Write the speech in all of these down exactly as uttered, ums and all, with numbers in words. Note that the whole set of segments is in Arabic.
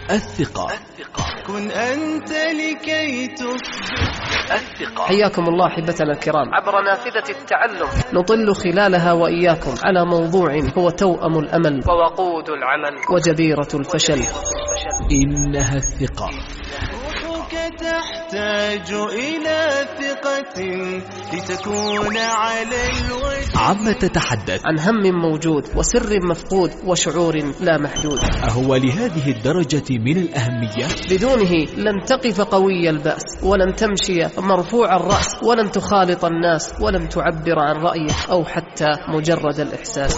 الثقة. كن أنت لكي تصبح الثقة. حياكم الله أحبتنا الكرام عبر نافذة التعلم، نطل خلالها وإياكم على موضوع هو توأم الأمل ووقود العمل وجبيرة الفشل. إنها الثقة. تحتاج إلى ثقة لتكون على الوجه. عما تتحدث عن هم موجود وسر مفقود وشعور لا محدود. أهو لهذه الدرجة من الأهمية؟ بدونه لن تقف قوي البأس، ولن تمشي مرفوع الرأس، ولن تخالط الناس، ولن تعبر عن رأيك أو حتى مجرد الإحساس.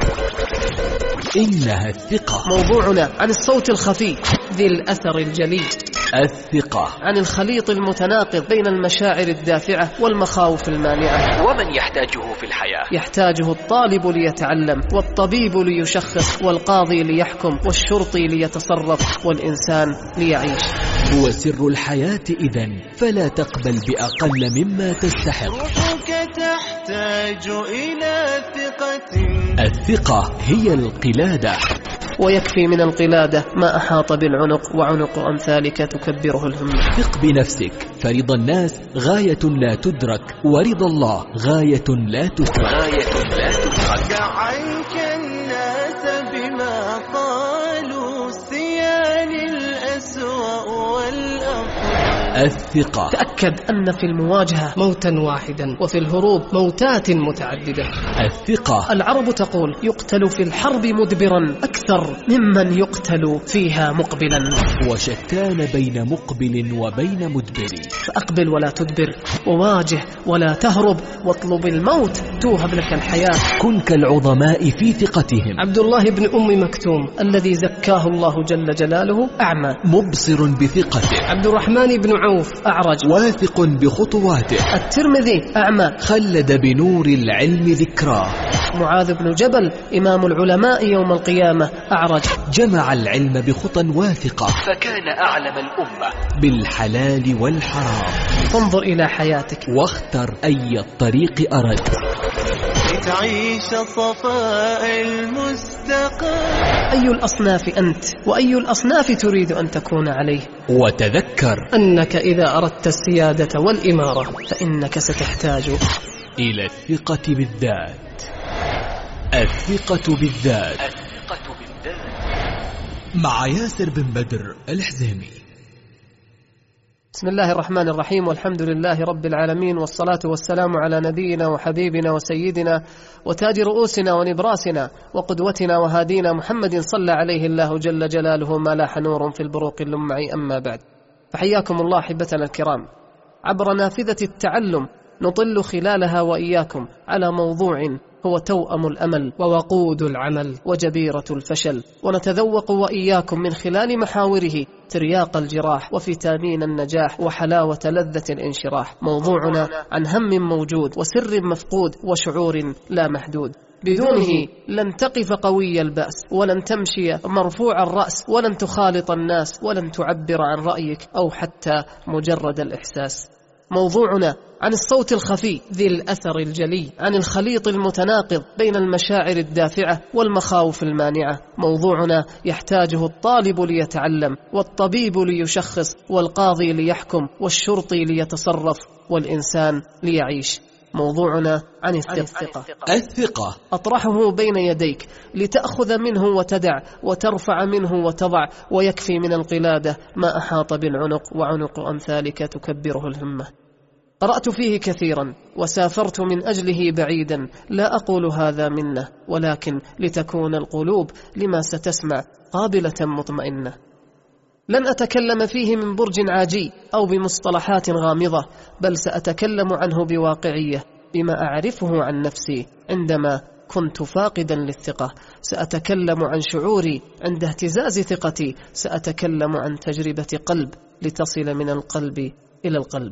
إنها الثقة. موضوعنا عن الصوت الخفي ذي الأثر الجلي. الثقة. عن الخليط المتناقض بين المشاعر الدافعة والمخاوف المانعة. ومن يحتاجه في الحياة؟ يحتاجه الطالب ليتعلم، والطبيب ليشخص، والقاضي ليحكم، والشرطي ليتصرف، والإنسان ليعيش. هو سر الحياة إذن، فلا تقبل بأقل مما تستحق. روحك تحتاج إلى ثقة. الثقة هي القلادة، ويكفي من القلادة ما أحاط بالعنق، وعنق أمثالك تكبره الهمة. ثق بنفسك، فرضا الناس غاية لا تدرك، ورضا الله غاية لا تترك. غاية لا تترك. دع عنك الناس بما قالوا، سيان الأسوأ والأفضل. الثقة. تأكد أن في المواجهة موتا واحدا، وفي الهروب موتات متعددة. الثقة. العرب تقول: يقتل في الحرب مدبرا أكثر ممن يقتل فيها مقبلا. وشتان بين مقبل وبين مدبر. فأقبل ولا تدبر، وواجه ولا تهرب، واطلب الموت توهب لك الحياة. كن كالعظماء في ثقتهم. عبد الله بن أم مكتوم الذي زكاه الله جل جلاله أعمى مبصر بثقته. عبد الرحمن بن عوف أعرج واثق بخطواته. الترمذي أعمى خلد بنور العلم ذكراه. معاذ بن جبل إمام العلماء يوم القيامة أعرج جمع العلم بخطى واثقة، فكان أعلم الأمة بالحلال والحرام. فانظر إلى حياتك واختر أي الطريق أردت لتعيش صفاء المستقام. أي الأصناف أنت، وأي الأصناف تريد أن تكون عليه؟ وتذكر أنك إذا أردت السيادة والإمارة فإنك ستحتاج إلى الثقة بالذات. الثقة بالذات. الثقة بالذات. مع ياسر بن بدر الحزيمي. بسم الله الرحمن الرحيم، والحمد لله رب العالمين، والصلاة والسلام على نبينا وحبيبنا وسيدنا وتاج رؤوسنا ونبراسنا وقدوتنا وهادينا محمد صلى عليه الله جل جلاله ما لاح نور في البروق اللمع. أما بعد، فحياكم الله أحبتنا الكرام عبر نافذة التعلم، نطل خلالها وإياكم على موضوع هو توأم الأمل ووقود العمل وجبيرة الفشل، ونتذوق وإياكم من خلال محاوره ترياق الجراح وفيتامين النجاح وحلاوة لذة الانشراح. موضوعنا عن هم موجود وسر مفقود وشعور لا محدود. بدونه لن تقف قوي البأس، ولن تمشي مرفوع الرأس، ولن تخالط الناس، ولن تعبر عن رأيك أو حتى مجرد الإحساس. موضوعنا عن الصوت الخفي ذي الأثر الجلي، عن الخليط المتناقض بين المشاعر الدافعة والمخاوف المانعة. موضوعنا يحتاجه الطالب ليتعلم، والطبيب ليشخص، والقاضي ليحكم، والشرطي ليتصرف، والإنسان ليعيش. موضوعنا عن الثقة. الثقة أطرحه بين يديك لتأخذ منه وتدع، وترفع منه وتضع، ويكفي من القلادة ما أحاط بالعنق، وعنق أمثالك تكبره الهمة. قرأت فيه كثيرا وسافرت من أجله بعيدا، لا أقول هذا منه، ولكن لتكون القلوب لما ستسمع قابلة مطمئنة. لن أتكلم فيه من برج عاجي أو بمصطلحات غامضة، بل سأتكلم عنه بواقعية، بما أعرفه عن نفسي عندما كنت فاقدا للثقة. سأتكلم عن شعوري عند اهتزاز ثقتي، سأتكلم عن تجربة قلب لتصل من القلب إلى القلب.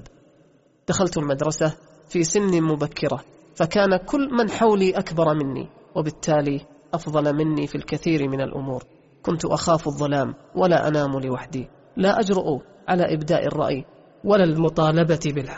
دخلت المدرسة في سن مبكرة، فكان كل من حولي أكبر مني، وبالتالي أفضل مني في الكثير من الأمور. كنت أخاف الظلام ولا أنام لوحدي، لا أجرؤ على إبداء الرأي ولا المطالبة بالحق.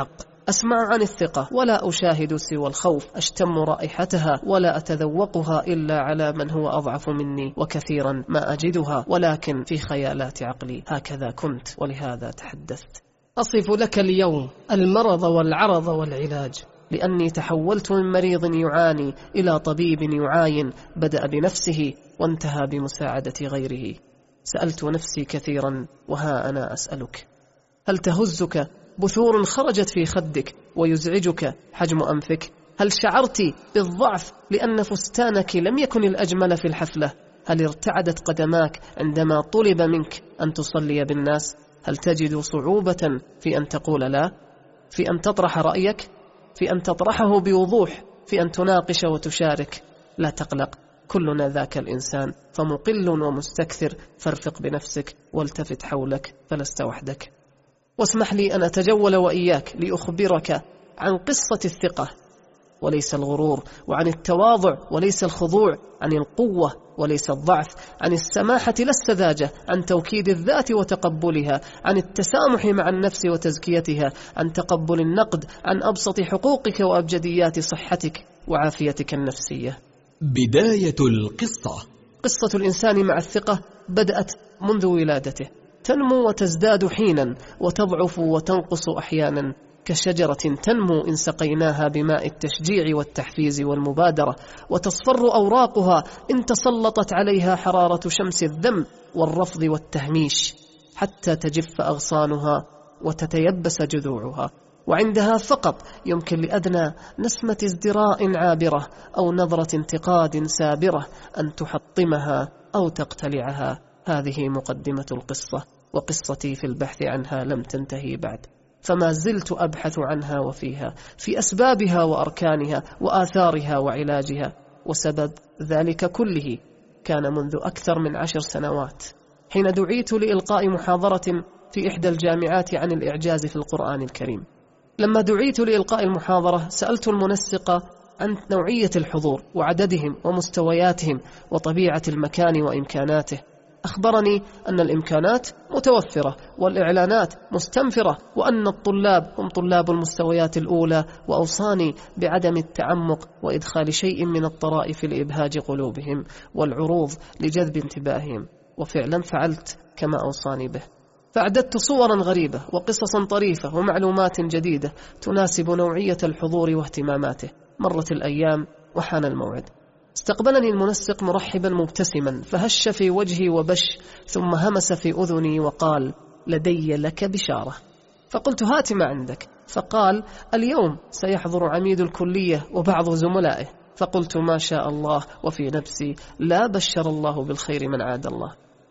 أسمع عن الثقة ولا أشاهد سوى الخوف، أشتم رائحتها ولا أتذوقها إلا على من هو أضعف مني، وكثيرا ما أجدها ولكن في خيالات عقلي. هكذا كنت ولهذا تحدثت. أصف لك اليوم المرض والعرض والعلاج، لأني تحولت من مريض يعاني إلى طبيب يعاين، بدأ بنفسه وانتهى بمساعدة غيره. سألت نفسي كثيرا وها أنا أسألك، هل تهزك بثور خرجت في خدك ويزعجك حجم أنفك؟ هل شعرت بالضعف لأن فستانك لم يكن الأجمل في الحفلة؟ هل ارتعدت قدماك عندما طلب منك أن تصلي بالناس؟ هل تجد صعوبة في أن تقول لا؟ في أن تطرح رأيك؟ في أن تطرحه بوضوح؟ في أن تناقش وتشارك؟ لا تقلق، كلنا ذاك الإنسان، فمقل ومستكثر، فارفق بنفسك والتفت حولك فلست وحدك. واسمح لي أن أتجول وإياك لأخبرك عن قصة الثقة وليس الغرور، وعن التواضع وليس الخضوع، عن القوة وليس الضعف، عن السماحة لا السذاجة، عن توكيد الذات وتقبلها، عن التسامح مع النفس وتزكيتها، عن تقبل النقد، عن أبسط حقوقك وأبجديات صحتك وعافيتك النفسية. بداية القصة. قصة الإنسان مع الثقة بدأت منذ ولادته، تنمو وتزداد حينا، وتضعف وتنقص أحيانا، كشجرة تنمو إن سقيناها بماء التشجيع والتحفيز والمبادرة، وتصفر أوراقها إن تسلطت عليها حرارة شمس الذم والرفض والتهميش، حتى تجف أغصانها وتتيبس جذوعها، وعندها فقط يمكن لأدنى نسمة ازدراء عابرة أو نظرة انتقاد سابرة أن تحطمها أو تقتلعها. هذه مقدمة القصة، وقصتي في البحث عنها لم تنتهي بعد، فما زلت أبحث عنها وفيها، في أسبابها وأركانها وآثارها وعلاجها. وسبب ذلك كله كان منذ أكثر من عشر سنوات، حين دعيت لإلقاء محاضرة في إحدى الجامعات عن الإعجاز في القرآن الكريم. لما دعيت لإلقاء المحاضرة سألت المنسق عن نوعية الحضور وعددهم ومستوياتهم وطبيعة المكان وإمكاناته. أخبرني أن الإمكانات متوفرة والإعلانات مستنفرة، وأن الطلاب هم طلاب المستويات الأولى، وأوصاني بعدم التعمق وإدخال شيء من الطرائف لإبهاج قلوبهم والعروض لجذب انتباههم، وفعلا فعلت كما أوصاني به. فأعددت صورا غريبة وقصصا طريفة ومعلومات جديدة تناسب نوعية الحضور واهتماماته. مرت الأيام وحان الموعد. استقبلني المنسق مرحبا مبتسما، فهش في وجهي وبش، ثم همس في أذني وقال: لدي لك بشارة. فقلت: هات ما عندك. فقال: اليوم سيحضر عميد الكلية وبعض زملائه. فقلت: ما شاء الله، وفي نفسي: لا بشر الله بالخير من عاد الله.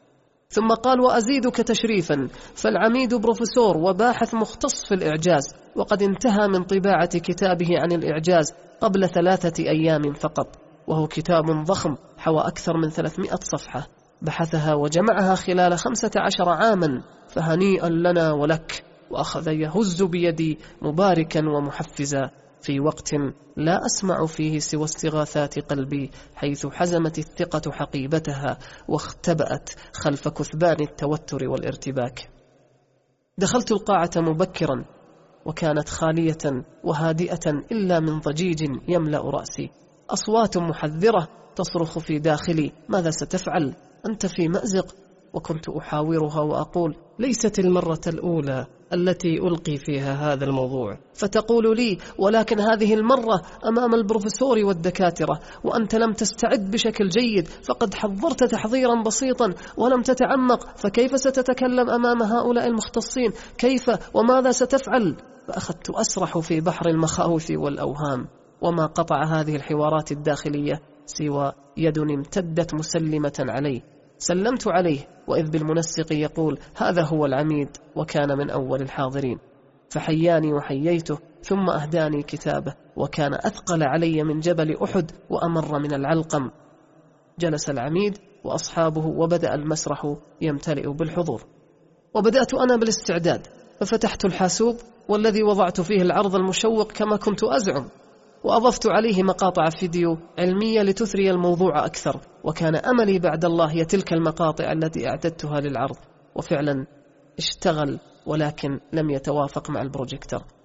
ثم قال: وأزيدك تشريفا، فالعميد بروفيسور وباحث مختص في الإعجاز، وقد انتهى من طباعة كتابه عن الإعجاز قبل ثلاثة أيام فقط، وهو كتاب ضخم حوى أكثر من ثلاثمائة صفحة، بحثها وجمعها خلال خمسة عشر عاما، فهنيئا لنا ولك. وأخذ يهز بيدي مباركا ومحفزا في وقت لا أسمع فيه سوى استغاثات قلبي، حيث حزمت الثقة حقيبتها واختبأت خلف كثبان التوتر والارتباك. دخلت القاعة مبكرا، وكانت خالية وهادئة إلا من ضجيج يملأ رأسي، أصوات محذرة تصرخ في داخلي: ماذا ستفعل؟ أنت في مأزق. وكنت أحاورها وأقول: ليست المرة الأولى التي ألقي فيها هذا الموضوع. فتقول لي: ولكن هذه المرة أمام البروفيسور والدكاترة، وأنت لم تستعد بشكل جيد، فقد حضرت تحضيرا بسيطا ولم تتعمق، فكيف ستتكلم أمام هؤلاء المختصين؟ كيف وماذا ستفعل؟ فأخذت أسرح في بحر المخاوف والأوهام، وما قطع هذه الحوارات الداخلية سوى يد امتدت مسلمة عليه. سلمت عليه، وإذ بالمنسق يقول: هذا هو العميد، وكان من أول الحاضرين. فحياني وحييته، ثم أهداني كتابه، وكان أثقل علي من جبل أحد وأمر من العلقم. جلس العميد وأصحابه، وبدأ المسرح يمتلئ بالحضور، وبدأت أنا بالاستعداد. ففتحت الحاسوب والذي وضعت فيه العرض المشوق كما كنت أزعم، وأضفت عليه مقاطع فيديو علمية لتثري الموضوع أكثر، وكان أملي بعد الله هي تلك المقاطع التي أعددتها للعرض. وفعلا اشتغل، ولكن لم يتوافق مع البروجيكتور.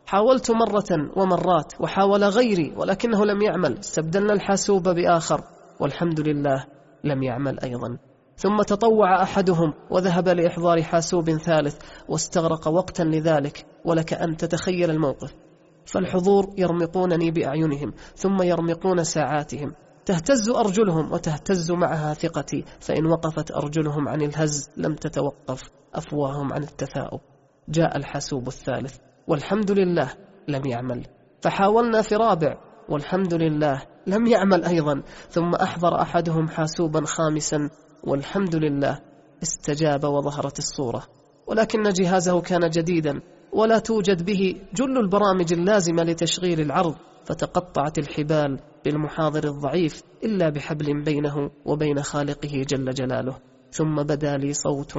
حاولت مرة ومرات وحاول غيري ولكنه لم يعمل، استبدلنا الحاسوب بآخر والحمد لله لم يعمل أيضا. ثم تطوع أحدهم وذهب لإحضار حاسوب ثالث واستغرق وقتا لذلك، ولك أن تتخيل الموقف. فالحضور يرمقونني بأعينهم ثم يرمقون ساعاتهم، تهتز أرجلهم وتهتز معها ثقتي، فإن وقفت أرجلهم عن الهز لم تتوقف أفواههم عن التثاؤب. جاء الحاسوب الثالث والحمد لله لم يعمل، فحاولنا في رابع والحمد لله لم يعمل أيضا، ثم أحضر أحدهم حاسوبا خامسا والحمد لله استجاب وظهرت الصورة، ولكن جهازه كان جديدا ولا توجد به جل البرامج اللازمة لتشغيل العرض، فتقطعت الحبال بالمحاضر الضعيف إلا بحبل بينه وبين خالقه جل جلاله. ثم بدا لي صوت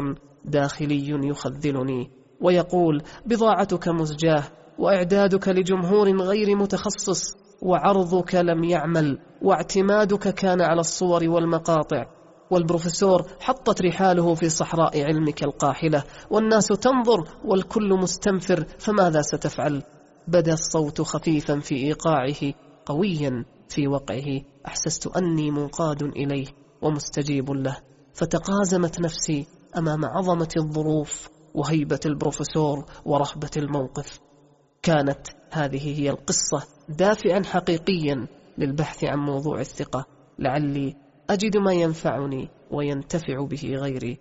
داخلي يخذلني ويقول: بضاعتك مزجاة، وإعدادك لجمهور غير متخصص، وعرضك لم يعمل، واعتمادك كان على الصور والمقاطع، والبروفيسور حطت رحاله في صحراء علمك القاحلة، والناس تنظر والكل مستنفر، فماذا ستفعل؟ بدا الصوت خفيفا في إيقاعه قويا في وقعه، أحسست أني منقاد إليه ومستجيب له، فتقازمت نفسي أمام عظمة الظروف وهيبة البروفيسور ورهبة الموقف. كانت هذه هي القصة دافعا حقيقيا للبحث عن موضوع الثقة، لعلي أجد ما ينفعني وينتفع به غيري.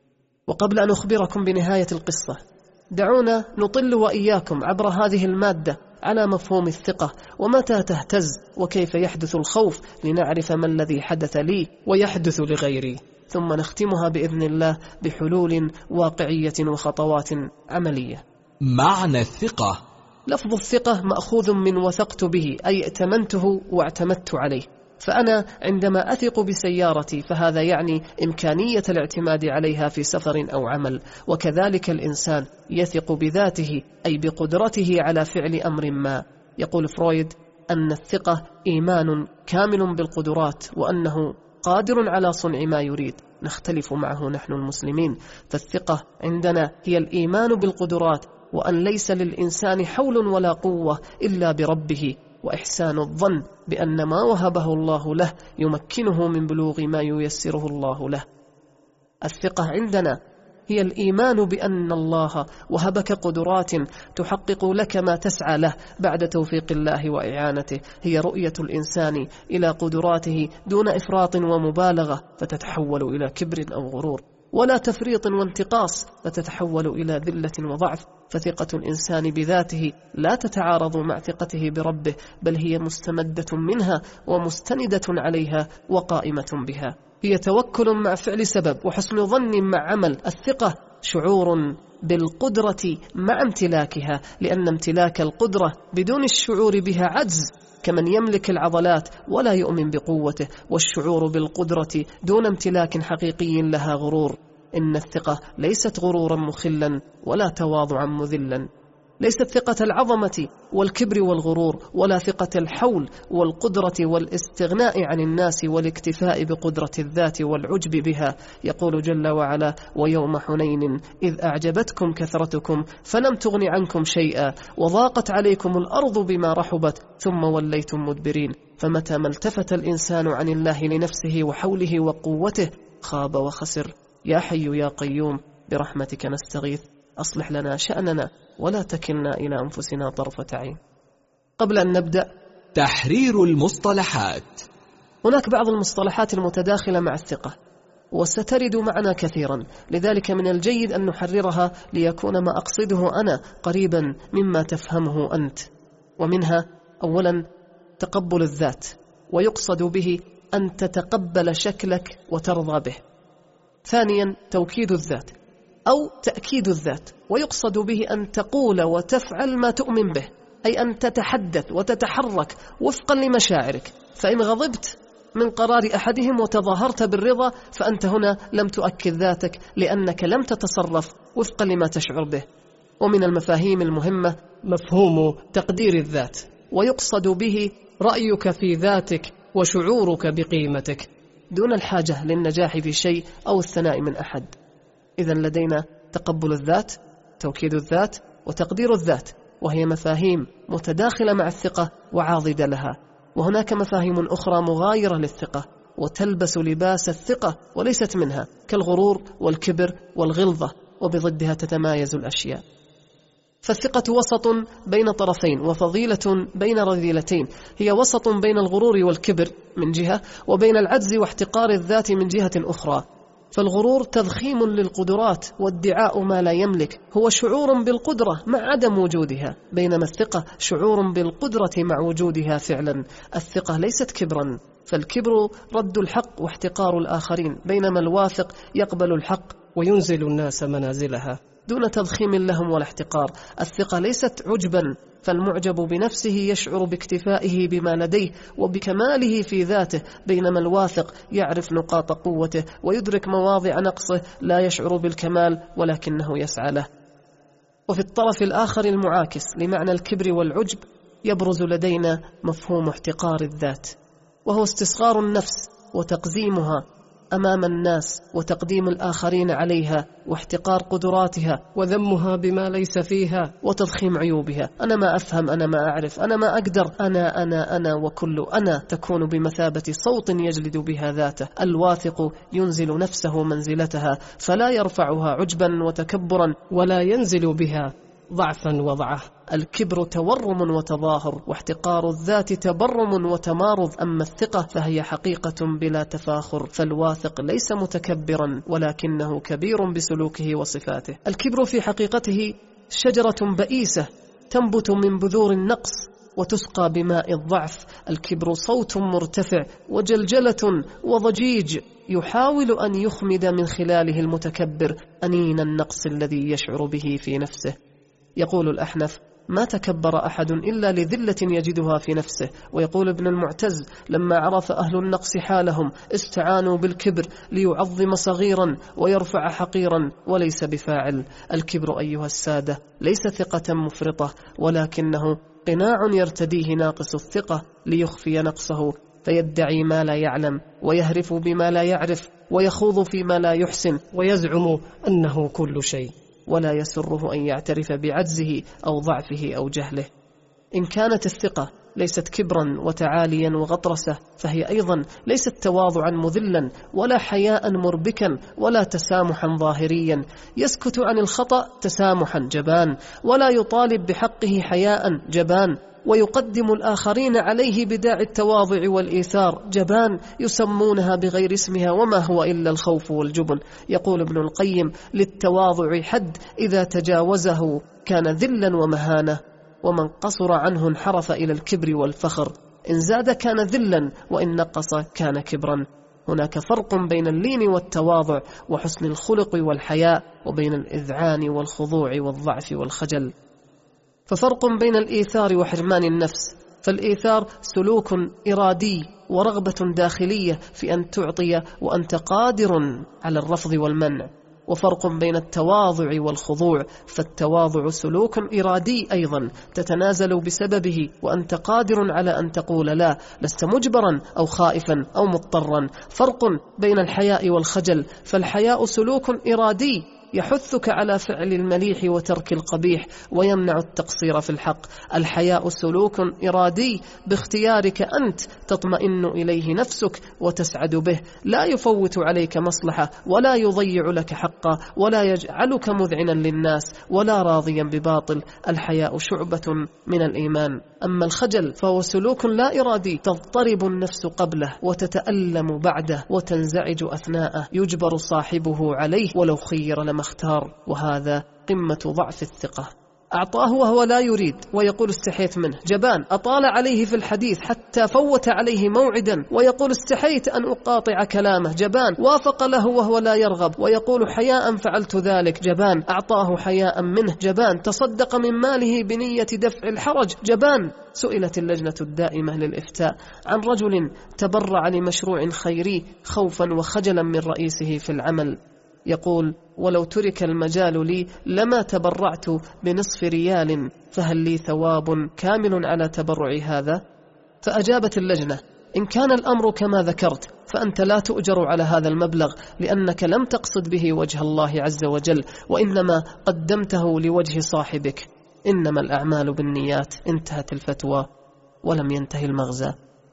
وقبل أن أخبركم بنهاية القصة، دعونا نطل وإياكم عبر هذه المادة على مفهوم الثقة ومتى تهتز وكيف يحدث الخوف، لنعرف ما الذي حدث لي ويحدث لغيري، ثم نختمها بإذن الله بحلول واقعية وخطوات عملية. معنى الثقة: لفظ الثقة مأخوذ من وثقت به، أي ائتمنته واعتمدت عليه. فأنا عندما أثق بسيارتي فهذا يعني إمكانية الاعتماد عليها في سفر أو عمل، وكذلك الإنسان يثق بذاته أي بقدرته على فعل أمر ما. يقول فرويد أن الثقة إيمان كامل بالقدرات، وأنه قادر على صنع ما يريد. نختلف معه نحن المسلمين، فالثقة عندنا هي الإيمان بالقدرات، وأن ليس للإنسان حول ولا قوة إلا بربه، وإحسان الظن بأن ما وهبه الله له يمكنه من بلوغ ما ييسره الله له. الثقة عندنا هي الإيمان بأن الله وهبك قدرات تحقق لك ما تسعى له بعد توفيق الله وإعانته. هي رؤية الإنسان إلى قدراته دون إفراط ومبالغة فتتحول إلى كبر أو غرور، ولا تفريط وانتقاص فتتحول إلى ذلة وضعف. فثقة الإنسان بذاته لا تتعارض مع ثقته بربه، بل هي مستمدة منها ومستندة عليها وقائمة بها. هي توكل مع فعل سبب وحسن ظن مع عمل. الثقة شعور بالقدرة مع امتلاكها، لأن امتلاك القدرة بدون الشعور بها عجز، كمن يملك العضلات ولا يؤمن بقوته، والشعور بالقدرة دون امتلاك حقيقي لها غرور. إن الثقة ليست غرورا مخلا ولا تواضعا مذلا، ليست ثقة العظمة والكبر والغرور، ولا ثقة الحول والقدرة والاستغناء عن الناس والاكتفاء بقدرة الذات والعجب بها. يقول جل وعلا: ويوم حنين إذ أعجبتكم كثرتكم فلم تغن عنكم شيئا وضاقت عليكم الأرض بما رحبت ثم وليتم مدبرين. فمتى ما التفت الإنسان عن الله لنفسه وحوله وقوته خاب وخسر. يا حي يا قيوم برحمتك نستغيث، أصلح لنا شأننا ولا تكلنا إلى أنفسنا طرفة عين. قبل أن نبدأ، تحرير المصطلحات. هناك بعض المصطلحات المتداخلة مع الثقة وسترد معنا كثيرا، لذلك من الجيد أن نحررها ليكون ما أقصده أنا قريبا مما تفهمه أنت. ومنها أولا تقبل الذات، ويقصد به أن تتقبل شكلك وترضى به. ثانيا توكيد الذات أو تأكيد الذات، ويقصد به أن تقول وتفعل ما تؤمن به، أي أن تتحدث وتتحرك وفقا لمشاعرك. فإن غضبت من قرار أحدهم وتظاهرت بالرضا فأنت هنا لم تؤكد ذاتك، لأنك لم تتصرف وفقا لما تشعر به. ومن المفاهيم المهمة مفهوم تقدير الذات، ويقصد به رأيك في ذاتك وشعورك بقيمتك دون الحاجة للنجاح في شيء أو الثناء من أحد. إذن لدينا تقبل الذات، توكيد الذات، وتقدير الذات. وهي مفاهيم متداخلة مع الثقة وعاضدة لها. وهناك مفاهيم أخرى مغايرة للثقة وتلبس لباس الثقة وليست منها، كالغرور والكبر والغلظة، وبضدها تتمايز الأشياء. فالثقة وسط بين طرفين وفضيلة بين رذيلتين، هي وسط بين الغرور والكبر من جهة، وبين العجز واحتقار الذات من جهة أخرى. فالغرور تضخيم للقدرات وادعاء ما لا يملك، هو شعور بالقدرة مع عدم وجودها، بينما الثقة شعور بالقدرة مع وجودها فعلا. الثقة ليست كبرا، فالكبر رد الحق واحتقار الآخرين، بينما الواثق يقبل الحق وينزل الناس منازلها دون تضخيم لهم ولا احتقار. الثقة ليست عجبا، فالمعجب بنفسه يشعر باكتفائه بما لديه وبكماله في ذاته، بينما الواثق يعرف نقاط قوته ويدرك مواضع نقصه، لا يشعر بالكمال ولكنه يسعى له. وفي الطرف الآخر المعاكس لمعنى الكبر والعجب يبرز لدينا مفهوم احتقار الذات، وهو استصغار النفس وتقزيمها أمام الناس وتقديم الآخرين عليها واحتقار قدراتها وذمها بما ليس فيها وتضخيم عيوبها. أنا ما أفهم، أنا ما أعرف، أنا ما أقدر، أنا أنا أنا وكل أنا تكون بمثابة صوت يجلد بها ذاته. الواثق ينزل نفسه منزلتها، فلا يرفعها عجبا وتكبرا ولا ينزل بها ضعفا وضعه. الكبر تورم وتظاهر، واحتقار الذات تبرم وتمارض. أما الثقة فهي حقيقة بلا تفاخر، فالواثق ليس متكبرا ولكنه كبير بسلوكه وصفاته. الكبر في حقيقته شجرة بئيسة تنبت من بذور النقص وتسقى بماء الضعف. الكبر صوت مرتفع وجلجلة وضجيج يحاول أن يخمد من خلاله المتكبر أنين النقص الذي يشعر به في نفسه. يقول الأحنف: ما تكبر أحد إلا لذلة يجدها في نفسه. ويقول ابن المعتز: لما عرف أهل النقص حالهم استعانوا بالكبر ليعظم صغيرا ويرفع حقيرا وليس بفاعل. الكبر أيها السادة ليس ثقة مفرطة، ولكنه قناع يرتديه ناقص الثقة ليخفي نقصه، فيدعي ما لا يعلم ويهرف بما لا يعرف ويخوض فيما لا يحسن ويزعم أنه كل شيء، ولا يسره أن يعترف بعجزه أو ضعفه أو جهله. إن كانت الثقة ليست كبرا وتعاليا وغطرسة، فهي أيضا ليست تواضعا مذلا ولا حياء مربكا ولا تسامحا ظاهريا. يسكت عن الخطأ تسامحا جبان، ولا يطالب بحقه حياء جبان، ويقدم الآخرين عليه بداعي التواضع والإيثار جبان، يسمونها بغير اسمها وما هو إلا الخوف والجبن. يقول ابن القيم: للتواضع حد إذا تجاوزه كان ذلا ومهانة، ومن قصر عنه انحرف إلى الكبر والفخر. إن زاد كان ذلا، وإن نقص كان كبرا. هناك فرق بين اللين والتواضع وحسن الخلق والحياء، وبين الإذعان والخضوع والضعف والخجل. ففرق بين الإيثار وحرمان النفس، فالإيثار سلوك إرادي ورغبة داخلية في أن تعطي وأنت قادر على الرفض والمنع. وفرق بين التواضع والخضوع، فالتواضع سلوك إرادي أيضا تتنازل بسببه وأنت قادر على أن تقول لا، لست مجبرا أو خائفا أو مضطرا. فرق بين الحياء والخجل، فالحياء سلوك إرادي يحثك على فعل المليح وترك القبيح ويمنع التقصير في الحق. الحياء سلوك إرادي باختيارك أنت تطمئن إليه نفسك وتسعد به، لا يفوت عليك مصلحة ولا يضيع لك حقا ولا يجعلك مذعنا للناس ولا راضيا بباطل. الحياء شعبة من الإيمان. أما الخجل فهو سلوك لا إرادي تضطرب النفس قبله وتتألم بعده وتنزعج أثناءه، يجبر صاحبه عليه ولو خير لما اختار، وهذا قمة ضعف الثقة. أعطاه وهو لا يريد ويقول استحيت منه جبان، أطال عليه في الحديث حتى فوت عليه موعدا ويقول استحيت أن أقاطع كلامه جبان، وافق له وهو لا يرغب ويقول حياء فعلت ذلك جبان، أعطاه حياء منه جبان، تصدق من ماله بنية دفع الحرج جبان. سئلت اللجنة الدائمة للإفتاء عن رجل تبرع لمشروع خيري خوفا وخجلا من رئيسه في العمل، يقول: ولو ترك المجال لي لما تبرعت بنصف ريال، فهل لي ثواب كامل على تبرع هذا؟ فأجابت اللجنة: إن كان الأمر كما ذكرت فأنت لا تؤجر على هذا المبلغ، لأنك لم تقصد به وجه الله عز وجل، وإنما قدمته لوجه صاحبك. إنما الأعمال بالنيات. انتهت الفتوى ولم ينتهي المغزى.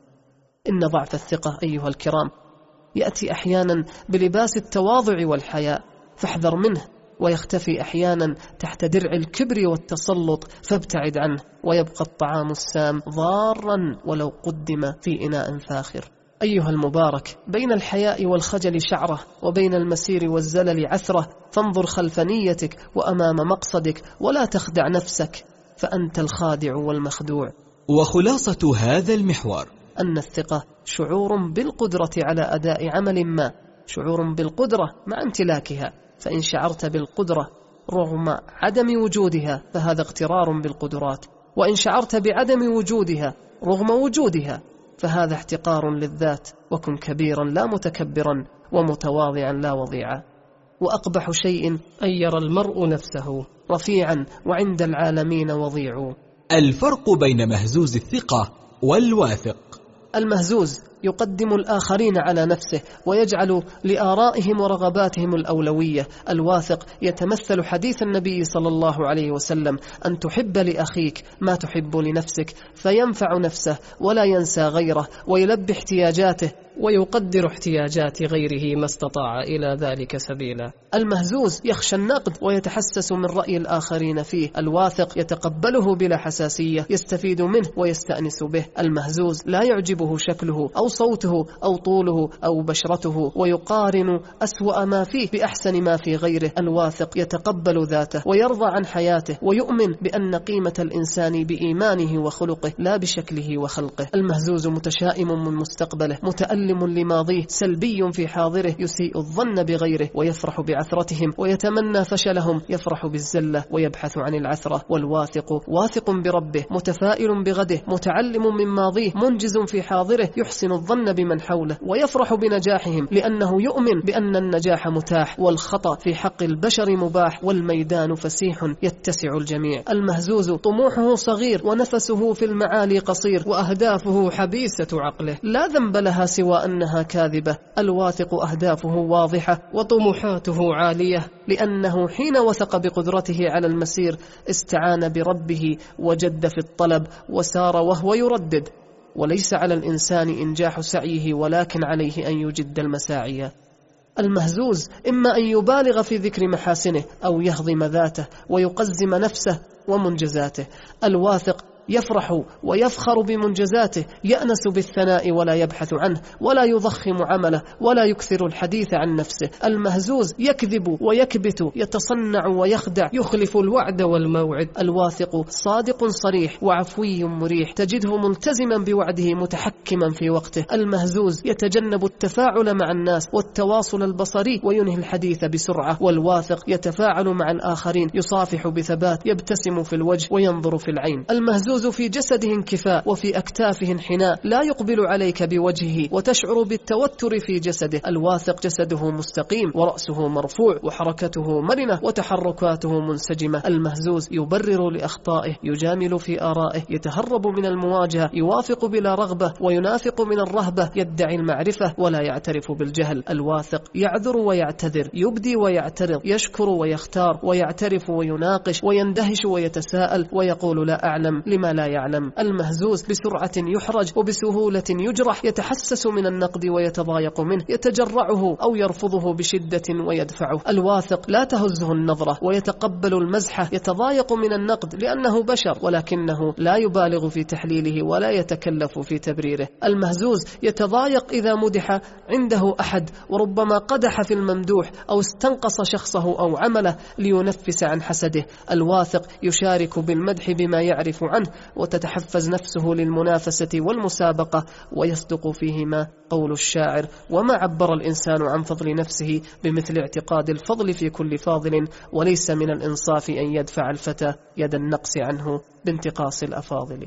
إن ضعف الثقة أيها الكرام يأتي أحيانا بلباس التواضع والحياء، فاحذر منه، ويختفي أحيانا تحت درع الكبر والتسلط، فابتعد عنه، ويبقى الطعام السام ضارا ولو قدم في إناء فاخر. أيها المبارك، بين الحياء والخجل شعرة، وبين المسير والزلل عثرة، فانظر خلف نيتك وأمام مقصدك، ولا تخدع نفسك، فأنت الخادع والمخدوع. وخلاصة هذا المحور أن الثقة شعور بالقدرة على أداء عمل ما، شعور بالقدرة مع امتلاكها، فإن شعرت بالقدرة رغم عدم وجودها فهذا اغترار بالقدرات، وإن شعرت بعدم وجودها رغم وجودها فهذا احتقار للذات. وكن كبيرا لا متكبرا، ومتواضعا لا وضيعا. وأقبح شيء أن يرى المرء نفسه رفيعا وعند العالمين وضيع. الفرق بين مهزوز الثقة والواثق: المهزوز يقدم الآخرين على نفسه ويجعل لآرائهم ورغباتهم الأولوية. الواثق يتمثل حديث النبي صلى الله عليه وسلم: أن تحب لأخيك ما تحب لنفسك، فينفع نفسه ولا ينسى غيره، ويلبي احتياجاته ويقدر احتياجات غيره ما استطاع إلى ذلك سبيلا. المهزوز يخشى النقد ويتحسس من رأي الآخرين فيه. الواثق يتقبله بلا حساسية، يستفيد منه ويستأنس به. المهزوز لا يعجبه شكله أو صوته أو طوله أو بشرته، ويقارن أسوأ ما فيه بأحسن ما في غيره. الواثق يتقبل ذاته ويرضى عن حياته، ويؤمن بأن قيمة الإنسان بإيمانه وخلقه لا بشكله وخلقه. المهزوز متشائم من مستقبله، متألم لماضيه، سلبي في حاضره، يسيء الظن بغيره ويفرح بعثرتهم، ويتمنى فشلهم، يفرح بالزلة ويبحث عن العثرة. والواثق واثق بربه، متفائل بغده، متعلم من ماضيه، منجز في حاضره، يحسن الظن بمن حوله ويفرح بنجاحهم، لأنه يؤمن بأن النجاح متاح، والخطأ في حق البشر مباح، والميدان فسيح يتسع الجميع. المهزوز طموحه صغير، ونفسه في المعالي قصير، وأهدافه حبيسة عقله لا ذنب لها سوى أنها كاذبة. الواثق أهدافه واضحة وطموحاته عالية، لأنه حين وثق بقدرته على المسير استعان بربه وجد في الطلب وسار وهو يردد. وليس على الإنسان إنجاح سعيه، ولكن عليه أن يجد المساعي. المهزوز إما أن يبالغ في ذكر محاسنه، أو يهضم ذاته ويقزم نفسه ومنجزاته. الواثق يفرح ويفخر بمنجزاته، يأنس بالثناء ولا يبحث عنه، ولا يضخم عمله، ولا يكثر الحديث عن نفسه. المهزوز يكذب ويكبت، يتصنع ويخدع، يخلف الوعد والموعد. الواثق صادق صريح وعفوي مريح، تجده ملتزما بوعده متحكما في وقته. المهزوز يتجنب التفاعل مع الناس والتواصل البصري، وينهي الحديث بسرعة. والواثق يتفاعل مع الآخرين، يصافح بثبات، يبتسم في الوجه وينظر في العين. المهزوز في جسده انكفاء، وفي أكتافه انحناء، لا يقبل عليك بوجهه، وتشعر بالتوتر في جسده. الواثق جسده مستقيم، ورأسه مرفوع، وحركته مرنة، وتحركاته منسجمة. المهزوز يبرر لأخطائه، يجامل في آرائه، يتهرب من المواجهة، يوافق بلا رغبة، وينافق من الرهبة، يدعي المعرفة ولا يعترف بالجهل. الواثق يعذر ويعتذر، يبدي ويعترض، يشكر ويختار، ويعترف ويناقش، ويندهش ويتساءل، ويقول لا أعلم لما لا يعلم. المهزوز بسرعة يحرج، وبسهولة يجرح، يتحسس من النقد ويتضايق منه، يتجرعه أو يرفضه بشدة ويدفعه. الواثق لا تهزه النظرة، ويتقبل المزحة، يتضايق من النقد لأنه بشر، ولكنه لا يبالغ في تحليله ولا يتكلف في تبريره. المهزوز يتضايق إذا مدح عنده أحد، وربما قدح في الممدوح أو استنقص شخصه أو عمله لينفس عن حسده. الواثق يشارك بالمدح بما يعرف عنه، وتتحفز نفسه للمنافسة والمسابقة، ويصدق فيهما قول الشاعر: وما عبر الإنسان عن فضل نفسه بمثل اعتقاد الفضل في كل فاضل، وليس من الإنصاف أن يدفع الفتى يد النقص عنه بانتقاص الأفاضل.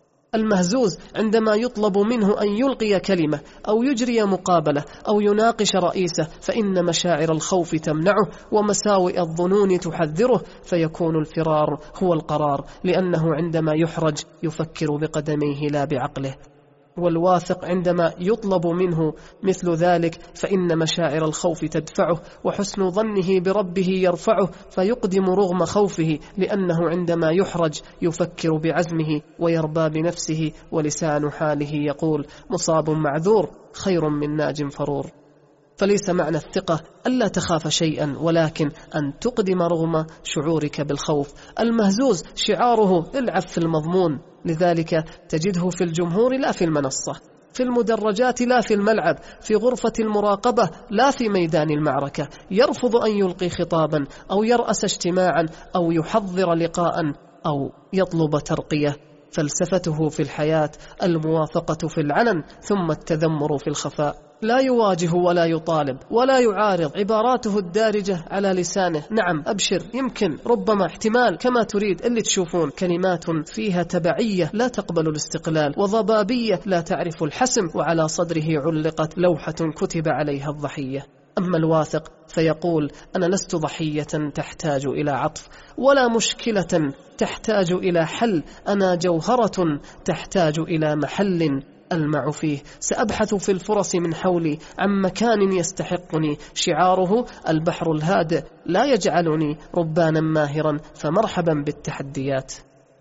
المهزوز عندما يطلب منه أن يلقي كلمة أو يجري مقابلة أو يناقش رئيسه، فإن مشاعر الخوف تمنعه، ومساوئ الظنون تحذره، فيكون الفرار هو القرار، لأنه عندما يحرج يفكر بقدميه لا بعقله. والواثق عندما يطلب منه مثل ذلك فإن مشاعر الخوف تدفعه، وحسن ظنه بربه يرفعه فيقدم رغم خوفه، لأنه عندما يحرج يفكر بعزمه ويربى بنفسه، ولسان حاله يقول: مصاب معذور خير من ناج فرور. فليس معنى الثقة ألا تخاف شيئا، ولكن أن تقدم رغم شعورك بالخوف. المهزوز شعاره العب في المضمون، لذلك تجده في الجمهور لا في المنصة، في المدرجات لا في الملعب، في غرفة المراقبة لا في ميدان المعركة، يرفض أن يلقي خطابا أو يرأس اجتماعا أو يحضر لقاء أو يطلب ترقية. فلسفته في الحياة الموافقة في العلن ثم التذمر في الخفاء، لا يواجه ولا يطالب ولا يعارض، عباراته الدارجة على لسانه: نعم، أبشر، يمكن، ربما، احتمال، كما تريد، اللي تشوفون. كلمات فيها تبعية لا تقبل الاستقلال، وضبابية لا تعرف الحسم، وعلى صدره علقت لوحة كتب عليها الضحية. أما الواثق فيقول: أنا لست ضحية تحتاج إلى عطف، ولا مشكلة تحتاج إلى حل، أنا جوهرة تحتاج إلى محل ألمع فيه، سأبحث في الفرص من حولي عن مكان يستحقني. شعاره: البحر الهادئ لا يجعلني ربانا ماهرا، فمرحبا بالتحديات.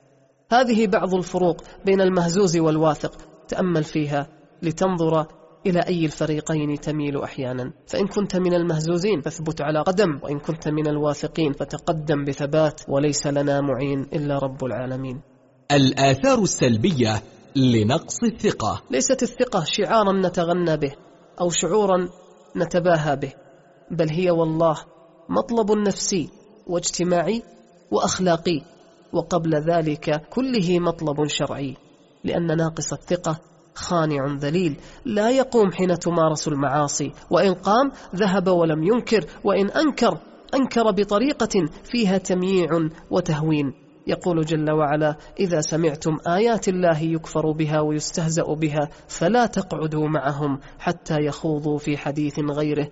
هذه بعض الفروق بين المهزوز والواثق، تأمل فيها لتنظر إلى أي الفريقين تميل أحيانا. فإن كنت من المهزوزين فاثبت على قدم، وإن كنت من الواثقين فتقدم بثبات، وليس لنا معين إلا رب العالمين. الآثار السلبية لنقص الثقة. ليست الثقة شعارا نتغنى به أو شعورا نتباهى به، بل هي والله مطلب نفسي واجتماعي وأخلاقي، وقبل ذلك كله مطلب شرعي. لأن ناقص الثقة خانع ذليل لا يقوم حين تمارس المعاصي، وإن قام ذهب ولم ينكر، وإن أنكر أنكر بطريقة فيها تمييع وتهوين. يقول جل وعلا: إذا سمعتم آيات الله يكفر بها ويستهزأ بها فلا تقعدوا معهم حتى يخوضوا في حديث غيره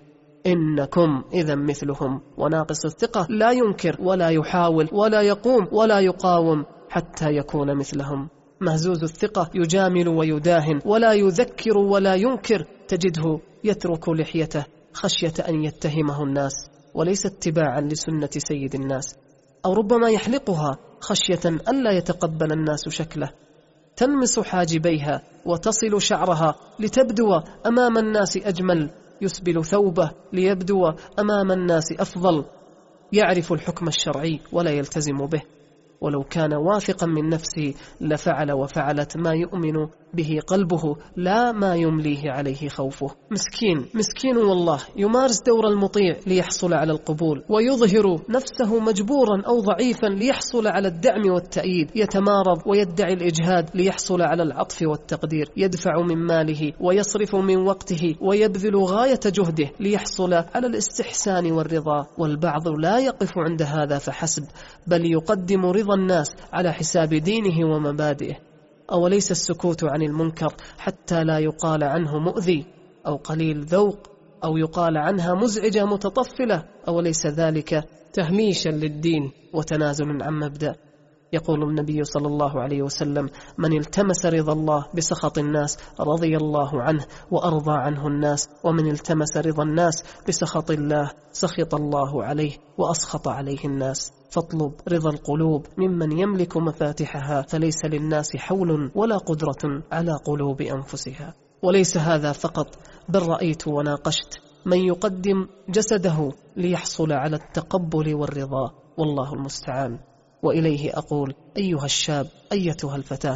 إنكم إذا مثلهم. وناقص الثقة لا ينكر ولا يحاول ولا يقوم ولا يقاوم حتى يكون مثلهم. مهزوز الثقة يجامل ويداهن ولا يذكر ولا ينكر، تجده يترك لحيته خشية أن يتهمه الناس، وليس اتباعا لسنة سيد الناس، أو ربما يحلقها خشية ألا يتقبل الناس شكله. تنمس حاجبيها وتصل شعرها لتبدو أمام الناس أجمل، يسبل ثوبه ليبدو أمام الناس أفضل. يعرف الحكم الشرعي ولا يلتزم به، ولو كان واثقا من نفسه لفعل وفعلت ما يؤمن به قلبه لا ما يمليه عليه خوفه. مسكين مسكين والله، يمارس دور المطيع ليحصل على القبول، ويظهر نفسه مجبورا أو ضعيفا ليحصل على الدعم والتأييد، يتمارض ويدعي الإجهاد ليحصل على العطف والتقدير، يدفع من ماله ويصرف من وقته ويبذل غاية جهده ليحصل على الاستحسان والرضا. والبعض لا يقف عند هذا فحسب، بل يقدم رضا الناس على حساب دينه ومبادئه. أوليس السكوت عن المنكر حتى لا يقال عنه مؤذي أو قليل ذوق، أو يقال عنها مزعجة متطفلة؟ أوليس ذلك تهميشا للدين وتنازل عن مبدأ؟ يقول النبي صلى الله عليه وسلم: من التمس رضا الله بسخط الناس رضي الله عنه وأرضى عنه الناس، ومن التمس رضا الناس بسخط الله سخط الله عليه وأسخط عليه الناس. فاطلب رضا القلوب ممن يملك مفاتحها، فليس للناس حول ولا قدرة على قلوب أنفسها. وليس هذا فقط، بل رأيت وناقشت من يقدم جسده ليحصل على التقبل والرضا، والله المستعان. وإليه أقول: أيها الشاب، أيتها الفتاة،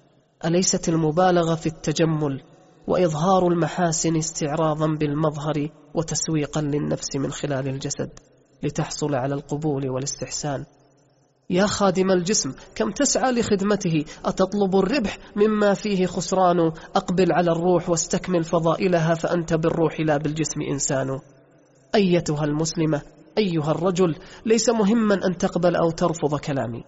أليست المبالغة في التجمل وإظهار المحاسن استعراضا بالمظهر وتسويقا للنفس من خلال الجسد لتحصل على القبول والاستحسان؟ يا خادم الجسم، كم تسعى لخدمته، أتطلب الربح مما فيه خسران؟ أقبل على الروح واستكمل فضائلها، فأنت بالروح لا بالجسم إنسان. أيتها المسلمة، أيها الرجل، ليس مهما أن تقبل أو ترفض كلامي،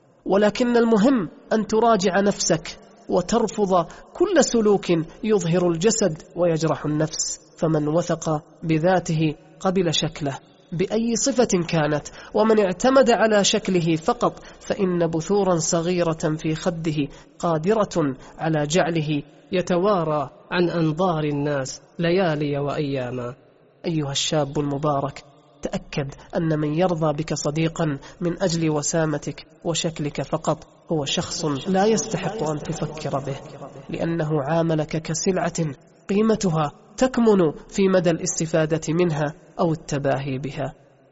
ولكن المهم أن تراجع نفسك وترفض كل سلوك يظهر الجسد ويجرح النفس. فمن وثق بذاته قبل شكله، بأي صفة كانت، ومن اعتمد على شكله فقط فإن بثورا صغيرة في خده قادرة على جعله يتوارى عن أنظار الناس ليالي وأياما. أيها الشاب المبارك، تأكد أن من يرضى بك صديقا من أجل وسامتك وشكلك فقط هو شخص لا يستحق أن تفكر به، لأنه عاملك كسلعة قيمتها تكمن في مدى الاستفادة منها أو التباهي بها.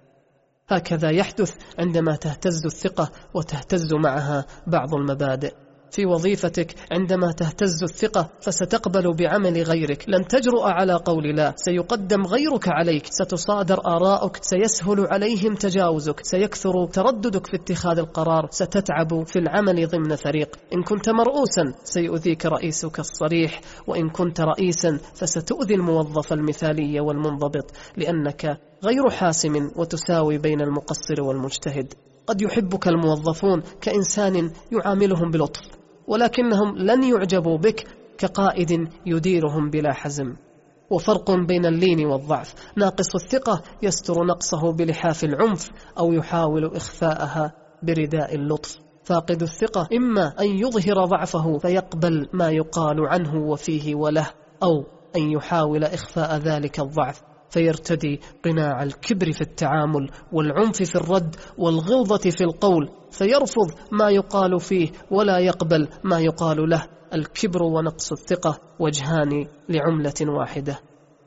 هكذا يحدث عندما تهتز الثقة وتهتز معها بعض المبادئ. في وظيفتك عندما تهتز الثقة فستقبل بعمل غيرك، لن تجرؤ على قول لا، سيقدم غيرك عليك، ستصادر آراءك، سيسهل عليهم تجاوزك، سيكثر ترددك في اتخاذ القرار، ستتعب في العمل ضمن فريق. إن كنت مرؤوسا سيؤذيك رئيسك الصريح، وإن كنت رئيسا فستؤذي الموظف المثالي والمنضبط، لأنك غير حاسم وتساوي بين المقصر والمجتهد. قد يحبك الموظفون كإنسان يعاملهم بلطف، ولكنهم لن يعجبوا بك كقائد يديرهم بلا حزم. وفرق بين اللين والضعف. ناقص الثقة يستر نقصه بلحاف العنف أو يحاول إخفاءها برداء اللطف. فاقد الثقة إما أن يظهر ضعفه فيقبل ما يقال عنه وفيه وله، أو أن يحاول إخفاء ذلك الضعف فيرتدي قناع الكبر في التعامل والعنف في الرد والغلظة في القول، فيرفض ما يقال فيه ولا يقبل ما يقال له. الكبر ونقص الثقة وجهان لعملة واحدة.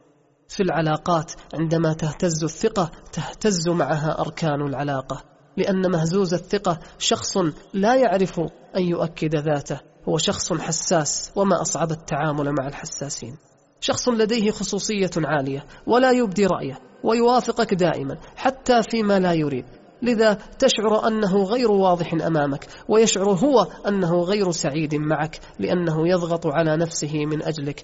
في العلاقات عندما تهتز الثقة تهتز معها أركان العلاقة، لأن مهزوز الثقة شخص لا يعرف أن يؤكد ذاته، هو شخص حساس، وما أصعب التعامل مع الحساسين. شخص لديه خصوصية عالية ولا يبدي رأيه، ويوافقك دائما حتى فيما لا يريد، لذا تشعر أنه غير واضح أمامك، ويشعر هو أنه غير سعيد معك لأنه يضغط على نفسه من أجلك.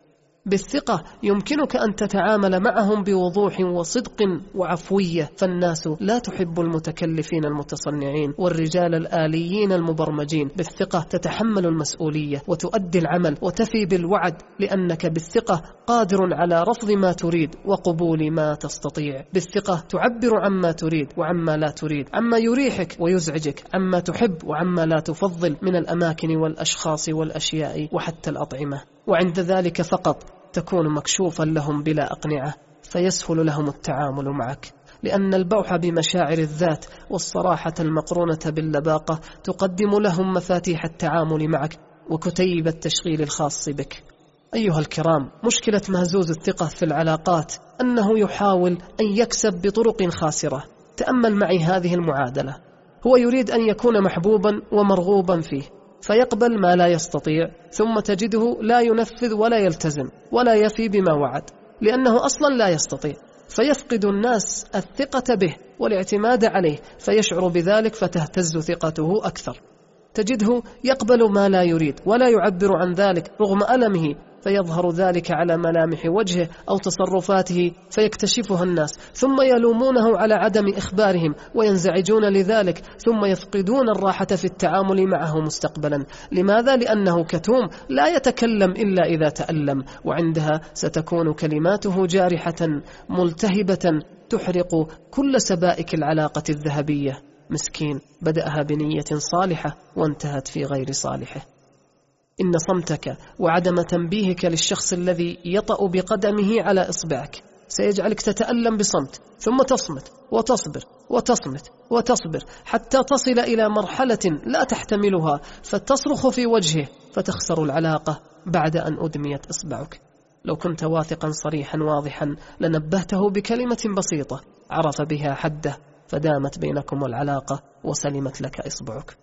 بالثقة يمكنك أن تتعامل معهم بوضوح وصدق وعفوية، فالناس لا تحب المتكلفين المتصنعين والرجال الآليين المبرمجين. بالثقة تتحمل المسؤولية وتؤدي العمل وتفي بالوعد، لأنك بالثقة قادر على رفض ما تريد وقبول ما تستطيع. بالثقة تعبر عما تريد وعما لا تريد، عما يريحك ويزعجك، عما تحب وعما لا تفضل من الأماكن والأشخاص والأشياء وحتى الأطعمة. وعند ذلك فقط تكون مكشوفا لهم بلا أقنعة، فيسهل لهم التعامل معك، لأن البوح بمشاعر الذات والصراحة المقرونة باللباقة تقدم لهم مفاتيح التعامل معك وكتيب التشغيل الخاص بك. أيها الكرام، مشكلة مهزوز الثقة في العلاقات أنه يحاول أن يكسب بطرق خاسرة. تأمل معي هذه المعادلة. هو يريد أن يكون محبوبا ومرغوبا فيه، فيقبل ما لا يستطيع، ثم تجده لا ينفذ ولا يلتزم ولا يفي بما وعد، لأنه أصلا لا يستطيع، فيفقد الناس الثقة به والاعتماد عليه، فيشعر بذلك فتهتز ثقته أكثر. تجده يقبل ما لا يريد ولا يعبر عن ذلك رغم ألمه، فيظهر ذلك على ملامح وجهه أو تصرفاته فيكتشفها الناس، ثم يلومونه على عدم إخبارهم وينزعجون لذلك، ثم يفقدون الراحة في التعامل معه مستقبلا. لماذا؟ لأنه كتوم لا يتكلم إلا إذا تألم، وعندها ستكون كلماته جارحة ملتهبة تحرق كل سبائك العلاقة الذهبية. مسكين، بدأها بنية صالحة وانتهت في غير صالحه. إن صمتك وعدم تنبيهك للشخص الذي يطأ بقدمه على إصبعك سيجعلك تتألم بصمت، ثم تصمت وتصبر وتصمت وتصبر حتى تصل إلى مرحلة لا تحتملها فتصرخ في وجهه، فتخسر العلاقة بعد أن أدميت إصبعك. لو كنت واثقا صريحا واضحا لنبهته بكلمة بسيطة عرف بها حده، فدامت بينكم العلاقة وسلمت لك إصبعك.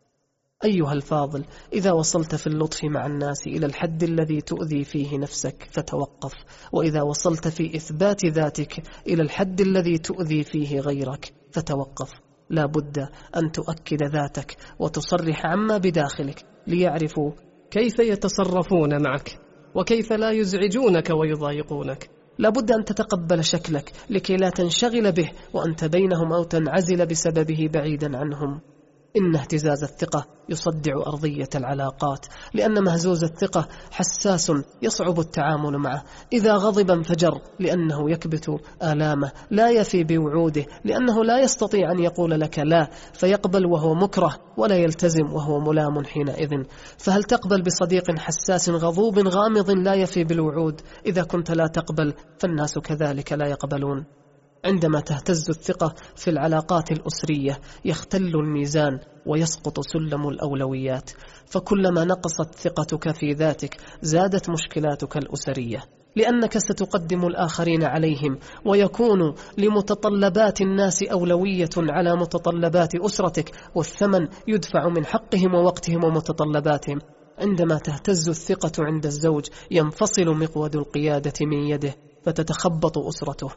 أيها الفاضل، إذا وصلت في اللطف مع الناس إلى الحد الذي تؤذي فيه نفسك فتوقف، وإذا وصلت في إثبات ذاتك إلى الحد الذي تؤذي فيه غيرك فتوقف. لا بد أن تؤكد ذاتك وتصرح عما بداخلك ليعرفوا كيف يتصرفون معك وكيف لا يزعجونك ويضايقونك. لا بد أن تتقبل شكلك لكي لا تنشغل به وأنت بينهم أو تنعزل بسببه بعيدا عنهم. إن اهتزاز الثقة يصدع أرضية العلاقات، لأن مهزوز الثقة حساس يصعب التعامل معه. إذا غضب انفجر لأنه يكبت آلامه، لا يفي بوعوده لأنه لا يستطيع أن يقول لك لا، فيقبل وهو مكره ولا يلتزم وهو ملام حينئذ. فهل تقبل بصديق حساس غضوب غامض لا يفي بالوعود؟ إذا كنت لا تقبل فالناس كذلك لا يقبلون. عندما تهتز الثقة في العلاقات الأسرية يختل الميزان ويسقط سلم الأولويات، فكلما نقصت ثقتك في ذاتك زادت مشكلاتك الأسرية، لأنك ستقدم الآخرين عليهم، ويكون لمتطلبات الناس أولوية على متطلبات أسرتك، والثمن يدفع من حقهم ووقتهم ومتطلباتهم. عندما تهتز الثقة عند الزوج ينفصل مقود القيادة من يده فتتخبط أسرته.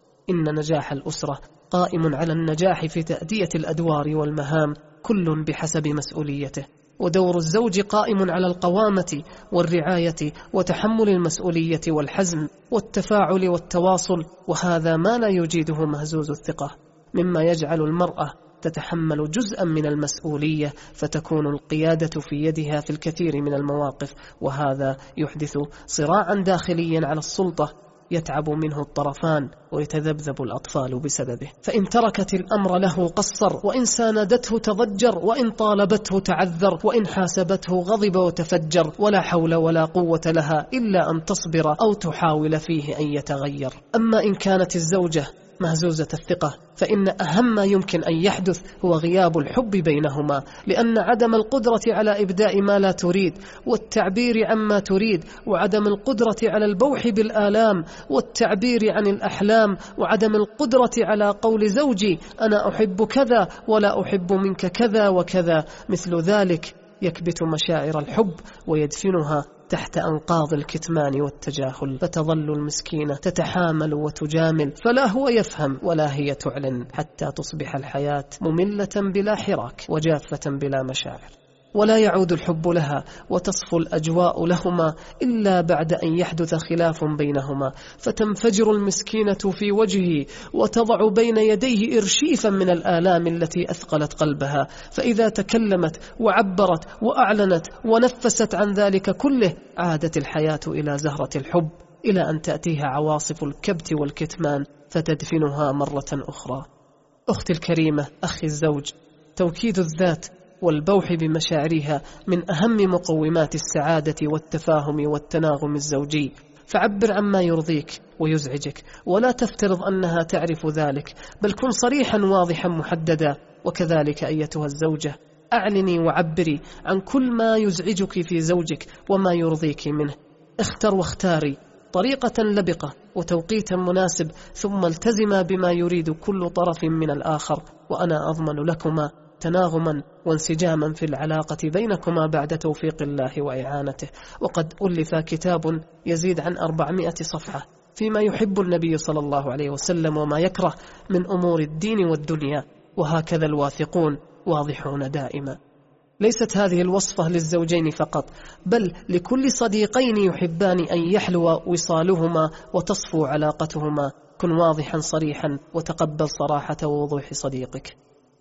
إن نجاح الأسرة قائم على النجاح في تأدية الأدوار والمهام، كل بحسب مسؤوليته، ودور الزوج قائم على القوامة والرعاية وتحمل المسؤولية والحزم والتفاعل والتواصل، وهذا ما لا يجيده مهزوز الثقة، مما يجعل المرأة تتحمل جزءا من المسؤولية فتكون القيادة في يدها في الكثير من المواقف، وهذا يحدث صراعا داخليا على السلطة يتعب منه الطرفان ويتذبذب الأطفال بسببه. فإن تركت الأمر له قصر، وإن ساندته تضجر، وإن طالبته تعذر، وإن حاسبته غضب وتفجر، ولا حول ولا قوة لها إلا أن تصبر أو تحاول فيه أن يتغير. أما إن كانت الزوجة مهزوزة الثقة فإن أهم ما يمكن أن يحدث هو غياب الحب بينهما، لأن عدم القدرة على إبداء ما لا تريد والتعبير عما تريد، وعدم القدرة على البوح بالآلام والتعبير عن الأحلام، وعدم القدرة على قول زوجي أنا أحب كذا ولا أحب منك كذا وكذا، مثل ذلك يكبت مشاعر الحب ويدفنها تحت أنقاض الكتمان والتجاهل، فتظل المسكينة تتحامل وتجامل، فلا هو يفهم ولا هي تعلن، حتى تصبح الحياة مملة بلا حراك وجافة بلا مشاعر، ولا يعود الحب لها وتصفو الأجواء لهما إلا بعد أن يحدث خلاف بينهما، فتنفجر المسكينة في وجهه وتضع بين يديه إرشيفا من الآلام التي أثقلت قلبها، فإذا تكلمت وعبرت وأعلنت ونفست عن ذلك كله عادت الحياة إلى زهرة الحب، إلى أن تأتيها عواصف الكبت والكتمان فتدفنها مرة أخرى. أختي الكريمة، أخي الزوج، توكيد الذات والبوح بمشاعرها من أهم مقومات السعادة والتفاهم والتناغم الزوجي، فعبر عما يرضيك ويزعجك، ولا تفترض أنها تعرف ذلك، بل كن صريحا واضحا محددا. وكذلك أيتها الزوجة أعلني وعبري عن كل ما يزعجك في زوجك وما يرضيك منه، اختر واختاري طريقة لبقة وتوقيتا مناسب، ثم التزما بما يريد كل طرف من الآخر، وأنا أضمن لكما تناغما وانسجاما في العلاقة بينكما بعد توفيق الله وإعانته. وقد ألف كتاب يزيد عن أربعمائة صفحة فيما يحب النبي صلى الله عليه وسلم وما يكره من أمور الدين والدنيا، وهكذا الواثقون واضحون دائما. ليست هذه الوصفة للزوجين فقط، بل لكل صديقين يحبان أن يحلو وصالهما وتصفو علاقتهما. كن واضحا صريحا وتقبل صراحة ووضوح صديقك.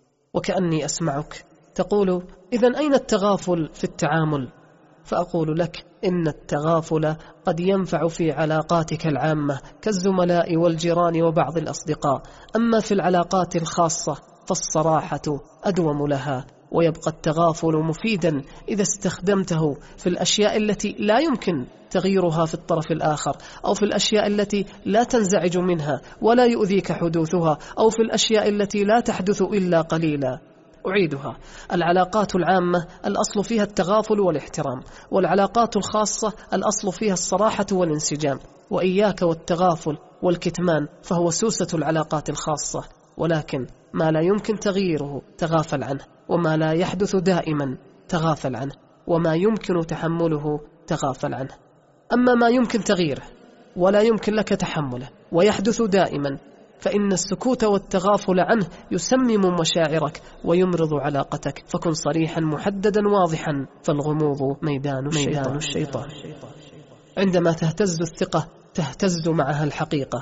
وكأني أسمعك تقول إذن أين التغافل في التعامل؟ فأقول لك إن التغافل قد ينفع في علاقاتك العامة كالزملاء والجيران وبعض الأصدقاء، أما في العلاقات الخاصة فالصراحة أدوم لها، ويبقى التغافل مفيدا إذا استخدمته في الأشياء التي لا يمكن تغييرها في الطرف الآخر، أو في الأشياء التي لا تنزعج منها ولا يؤذيك حدوثها، أو في الأشياء التي لا تحدث إلا قليلا. أعيدها: العلاقات العامة الأصل فيها التغافل والاحترام، والعلاقات الخاصة الأصل فيها الصراحة والانسجام، وإياك والتغافل والكتمان فهو سوسة العلاقات الخاصة. ولكن ما لا يمكن تغييره تغافل عنه، وما لا يحدث دائما تغافل عنه، وما يمكن تحمله تغافل عنه. أما ما يمكن تغييره ولا يمكن لك تحمله ويحدث دائما، فإن السكوت والتغافل عنه يسمم مشاعرك ويمرض علاقتك. فكن صريحا محددا واضحا، فالغموض ميدان الشيطان, ميدان الشيطان. عندما تهتز الثقة تهتز معها الحقيقة،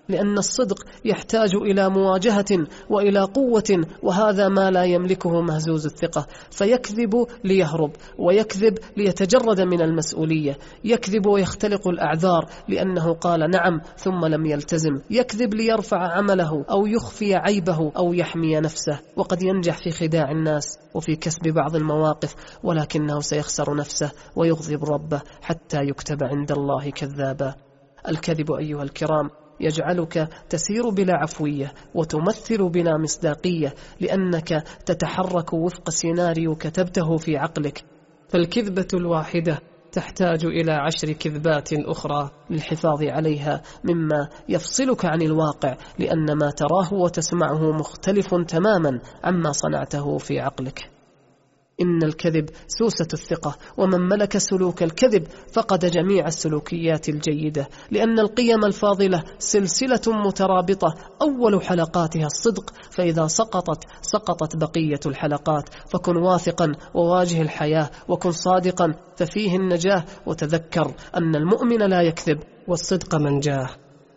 لأن الصدق يحتاج إلى مواجهة وإلى قوة، وهذا ما لا يملكه مهزوز الثقة، فيكذب ليهرب، ويكذب ليتجرد من المسؤولية، يكذب ويختلق الأعذار لأنه قال نعم ثم لم يلتزم، يكذب ليرفع عمله أو يخفي عيبه أو يحمي نفسه، وقد ينجح في خداع الناس وفي كسب بعض المواقف، ولكنه سيخسر نفسه ويغضب ربه حتى يكتب عند الله كذابا. الكذب أيها الكرام يجعلك تسير بلا عفوية وتمثل بلا مصداقية، لأنك تتحرك وفق سيناريو كتبته في عقلك، فالكذبة الواحدة تحتاج إلى عشر كذبات أخرى للحفاظ عليها مما يفصلك عن الواقع، لأن ما تراه وتسمعه مختلف تماما عما صنعته في عقلك. إن الكذب سوسة الثقة، ومن ملك سلوك الكذب فقد جميع السلوكيات الجيدة، لأن القيم الفاضلة سلسلة مترابطة أول حلقاتها الصدق، فإذا سقطت سقطت بقية الحلقات، فكن واثقا وواجه الحياة، وكن صادقا ففيه النجاة، وتذكر أن المؤمن لا يكذب والصدق منجاه.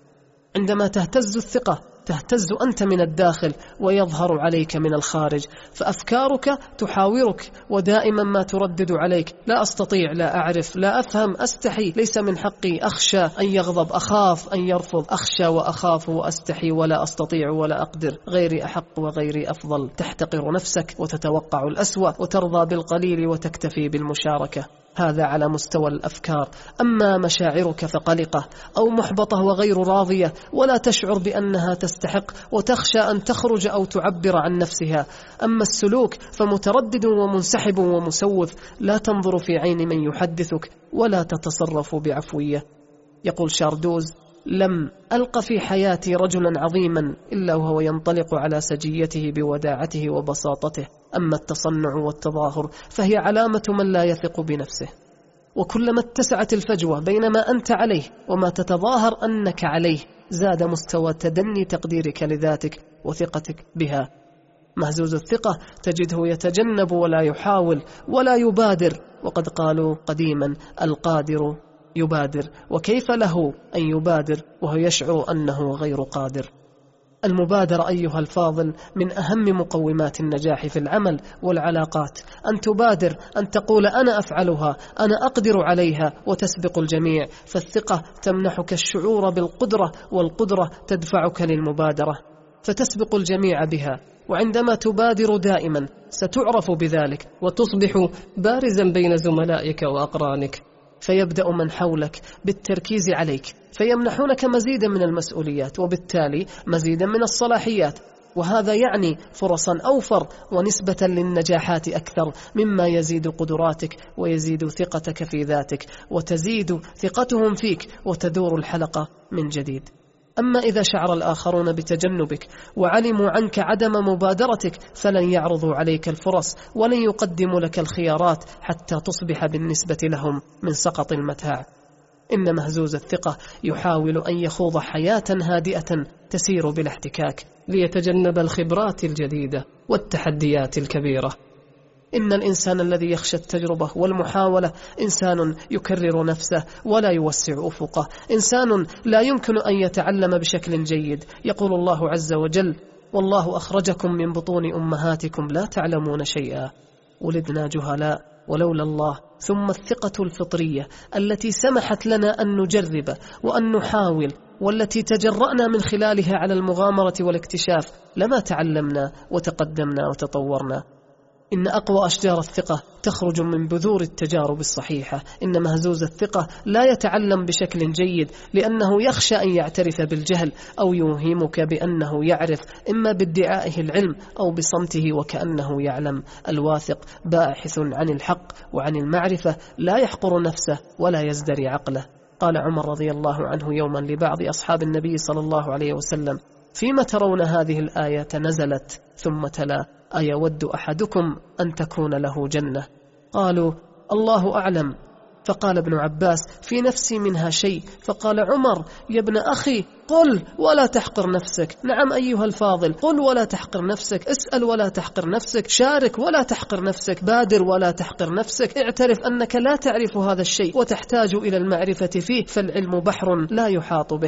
عندما تهتز الثقة تهتز أنت من الداخل ويظهر عليك من الخارج، فأفكارك تحاورك ودائما ما تردد عليك: لا أستطيع، لا أعرف، لا أفهم، أستحي، ليس من حقي، أخشى أن يغضب، أخاف أن يرفض، أخشى وأخاف وأستحي ولا أستطيع ولا أقدر، غيري أحق وغيري أفضل. تحتقر نفسك وتتوقع الأسوأ وترضى بالقليل وتكتفي بالمشاركة. هذا على مستوى الأفكار. أما مشاعرك فقلقة أو محبطة وغير راضية، ولا تشعر بأنها تستحق، وتخشى أن تخرج أو تعبر عن نفسها. أما السلوك فمتردد ومنسحب ومسوف، لا تنظر في عين من يحدثك ولا تتصرف بعفوية. يقول شاردوز: لم ألق في حياتي رجلا عظيما إلا وهو ينطلق على سجيته بوداعته وبساطته. أما التصنع والتظاهر فهي علامة من لا يثق بنفسه. وكلما اتسعت الفجوة بين ما أنت عليه وما تتظاهر أنك عليه، زاد مستوى تدني تقديرك لذاتك وثقتك بها. مهزوز الثقة تجده يتجنب ولا يحاول ولا يبادر، وقد قالوا قديما: القادر يبادر، وكيف له أن يبادر وهو يشعر أنه غير قادر. المبادرة أيها الفاضل من أهم مقومات النجاح في العمل والعلاقات، أن تبادر، أن تقول أنا أفعلها، أنا أقدر عليها، وتسبق الجميع، فالثقة تمنحك الشعور بالقدرة، والقدرة تدفعك للمبادرة، فتسبق الجميع بها. وعندما تبادر دائما ستعرف بذلك وتصبح بارزا بين زملائك وأقرانك، فيبدأ من حولك بالتركيز عليك، فيمنحونك مزيدا من المسؤوليات وبالتالي مزيدا من الصلاحيات، وهذا يعني فرصا أوفر ونسبة للنجاحات أكثر، مما يزيد قدراتك ويزيد ثقتك في ذاتك وتزيد ثقتهم فيك وتدور الحلقة من جديد. أما إذا شعر الآخرون بتجنبك وعلموا عنك عدم مبادرتك فلن يعرضوا عليك الفرص ولن يقدموا لك الخيارات حتى تصبح بالنسبة لهم من سقط المتاع. إن مهزوز الثقة يحاول أن يخوض حياة هادئة تسير بلا احتكاك ليتجنب الخبرات الجديدة والتحديات الكبيرة. إن الإنسان الذي يخشى التجربة والمحاولة إنسان يكرر نفسه ولا يوسع أفقه، إنسان لا يمكن أن يتعلم بشكل جيد. يقول الله عز وجل: والله أخرجكم من بطون أمهاتكم لا تعلمون شيئا. ولدنا جهلاء ولولا الله. ثم الثقة الفطرية التي سمحت لنا أن نجرب وأن نحاول، والتي تجرأنا من خلالها على المغامرة والاكتشاف، لما تعلمنا وتقدمنا وتطورنا. إن أقوى أشجار الثقة تخرج من بذور التجارب الصحيحة. إن مهزوز الثقة لا يتعلم بشكل جيد لأنه يخشى أن يعترف بالجهل أو يوهمك بأنه يعرف، إما بادعائه العلم أو بصمته وكأنه يعلم. الواثق باحث عن الحق وعن المعرفة، لا يحقر نفسه ولا يزدري عقله. قال عمر رضي الله عنه يوما لبعض أصحاب النبي صلى الله عليه وسلم: فيما ترون هذه الآية نزلت؟ ثم تلا: أيود أحدكم أن تكون له جنة؟ قالوا: الله أعلم. فقال ابن عباس: في نفسي منها شيء. فقال عمر: يا ابن أخي، قل ولا تحقر نفسك. نعم أيها الفاضل، قل ولا تحقر نفسك، اسأل ولا تحقر نفسك، شارك ولا تحقر نفسك، بادر ولا تحقر نفسك، اعترف أنك لا تعرف هذا الشيء وتحتاج إلى المعرفة فيه، فالعلم بحر لا يحاط به.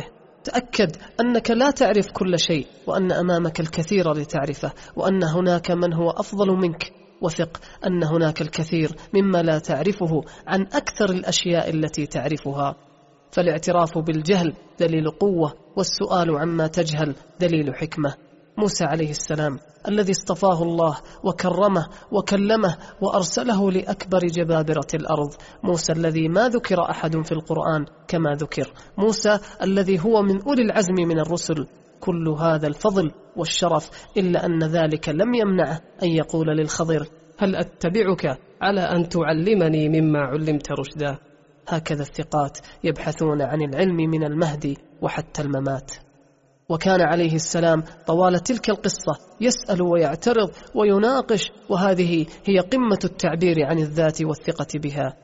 تأكد أنك لا تعرف كل شيء، وأن أمامك الكثير لتعرفه، وأن هناك من هو أفضل منك. وثق أن هناك الكثير مما لا تعرفه عن أكثر الأشياء التي تعرفها. فالاعتراف بالجهل دليل قوة، والسؤال عما تجهل دليل حكمة. موسى عليه السلام الذي اصطفاه الله وكرمه وكلمه وأرسله لأكبر جبابرة الأرض، موسى الذي ما ذكر أحد في القرآن كما ذكر، موسى الذي هو من أولي العزم من الرسل. كل هذا الفضل والشرف، إلا أن ذلك لم يمنعه أن يقول للخضر: هل أتبعك على أن تعلمني مما علمت رشدا؟ هكذا الثقات يبحثون عن العلم من المهد وحتى الممات. وكان عليه السلام طوال تلك القصة يسأل ويعترض ويناقش، وهذه هي قمة التعبير عن الذات والثقة بها.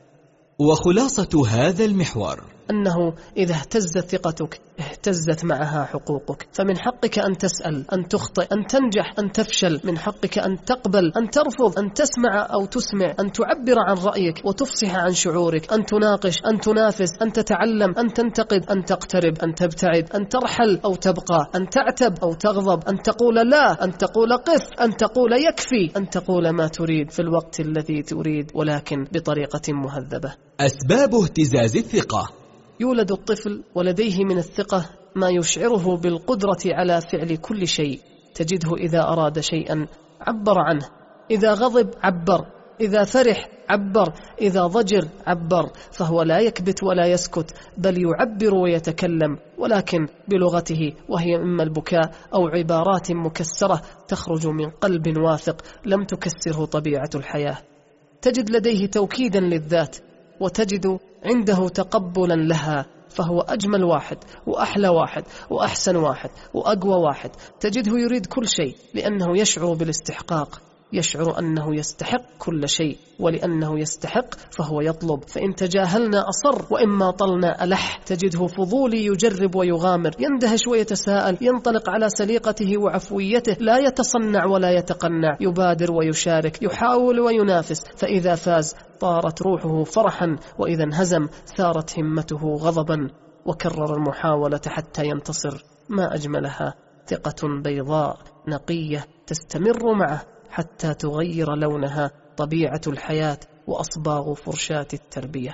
وخلاصة هذا المحور أنه إذا اهتزت ثقتك اهتزت معها حقوقك، فمن حقك أن تسأل، أن تخطئ، أن تنجح، أن تفشل، من حقك أن تقبل، أن ترفض، أن تسمع أو تسمع، أن تعبر عن رأيك وتفصح عن شعورك، أن تناقش، أن تنافس، أن تتعلم، أن تنتقد، أن تقترب، أن تبتعد، أن ترحل أو تبقى، أن تعتب أو تغضب، أن تقول لا، أن تقول قف، أن تقول يكفي، أن تقول ما تريد في الوقت الذي تريد، ولكن بطريقة مهذبة. أسباب اهتزاز الثقة: يولد الطفل ولديه من الثقة ما يشعره بالقدرة على فعل كل شيء. تجده إذا أراد شيئا عبر عنه، إذا غضب عبر، إذا فرح عبر، إذا ضجر عبر، فهو لا يكبت ولا يسكت، بل يعبر ويتكلم، ولكن بلغته، وهي إما البكاء أو عبارات مكسرة تخرج من قلب واثق لم تكسره طبيعة الحياة. تجد لديه توكيدا للذات، وتجد عنده تقبلا لها، فهو أجمل واحد وأحلى واحد وأحسن واحد وأقوى واحد. تجده يريد كل شيء لأنه يشعر بالاستحقاق، يشعر أنه يستحق كل شيء، ولأنه يستحق فهو يطلب. فإن تجاهلنا أصر، وإما طلنا ألح. تجده فضولي يجرب ويغامر، يندهش ويتساءل، ينطلق على سليقته وعفويته، لا يتصنع ولا يتقنع، يبادر ويشارك، يحاول وينافس. فإذا فاز طارت روحه فرحا، وإذا انهزم ثارت همته غضبا، وكرر المحاولة حتى ينتصر. ما أجملها، ثقة بيضاء نقية تستمر معه حتى تغير لونها طبيعة الحياة وأصباغ فرشاة التربية.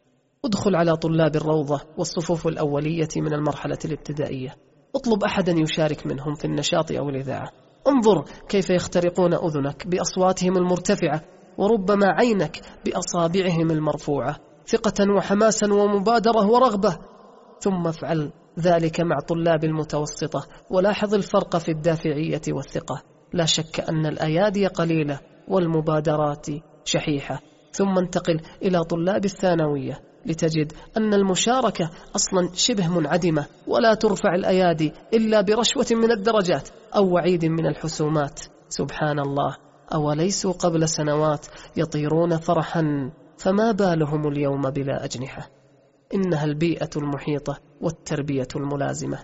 ادخل على طلاب الروضة والصفوف الأولية من المرحلة الابتدائية، اطلب أحدا يشارك منهم في النشاط أو الإذاعة، انظر كيف يخترقون أذنك بأصواتهم المرتفعة، وربما عينك بأصابعهم المرفوعة، ثقة وحماسا ومبادرة ورغبة. ثم افعل ذلك مع طلاب المتوسطة، ولاحظ الفرق في الدافعية والثقة. لا شك أن الأيادي قليلة والمبادرات شحيحة. ثم انتقل إلى طلاب الثانوية لتجد أن المشاركة أصلا شبه منعدمة، ولا ترفع الأيادي إلا برشوة من الدرجات أو وعيد من الحسومات. سبحان الله، أوليسوا قبل سنوات يطيرون فرحا، فما بالهم اليوم بلا أجنحة؟ إنها البيئة المحيطة والتربية الملازمة.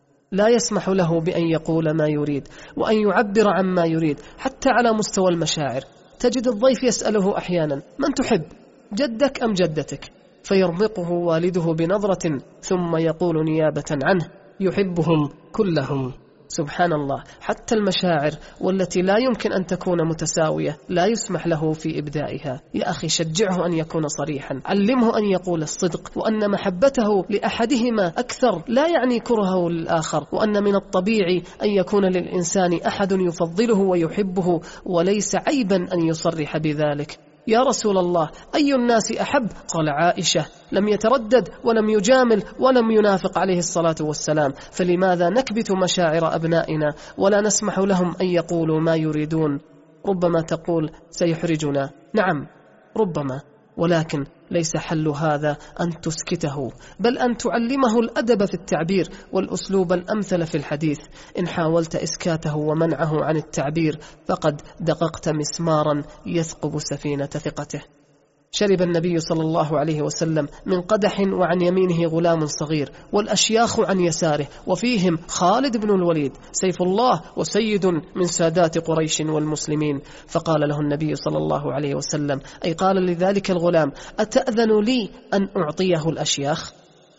لا يسمح له بأن يقول ما يريد وأن يعبر عما يريد، حتى على مستوى المشاعر. تجد الضيف يسأله أحيانا: من تحب، جدك أم جدتك؟ فيرمقه والده بنظرة، ثم يقول نيابة عنه: يحبهم كلهم. سبحان الله، حتى المشاعر والتي لا يمكن أن تكون متساوية لا يسمح له في إبدائها. يا أخي، شجعه أن يكون صريحا، علمه أن يقول الصدق، وأن محبته لأحدهما أكثر لا يعني كرهه للآخر، وأن من الطبيعي أن يكون للإنسان أحد يفضله ويحبه، وليس عيبا أن يصرح بذلك. يا رسول الله، أي الناس أحب؟ قال: عائشة. لم يتردد ولم يجامل ولم ينافق عليه الصلاة والسلام. فلماذا نكبت مشاعر أبنائنا ولا نسمح لهم أن يقولوا ما يريدون؟ ربما تقول: سيحرجنا. نعم، ربما، ولكن ليس حل هذا أن تسكته، بل أن تعلمه الأدب في التعبير والأسلوب الأمثل في الحديث. إن حاولت إسكاته ومنعه عن التعبير فقد دققت مسمارا يثقب سفينة ثقته. شرب النبي صلى الله عليه وسلم من قدح وعن يمينه غلام صغير، والأشياخ عن يساره، وفيهم خالد بن الوليد سيف الله وسيد من سادات قريش والمسلمين. فقال له النبي صلى الله عليه وسلم، أي قال لذلك الغلام: أتأذن لي أن أعطيه الأشياخ؟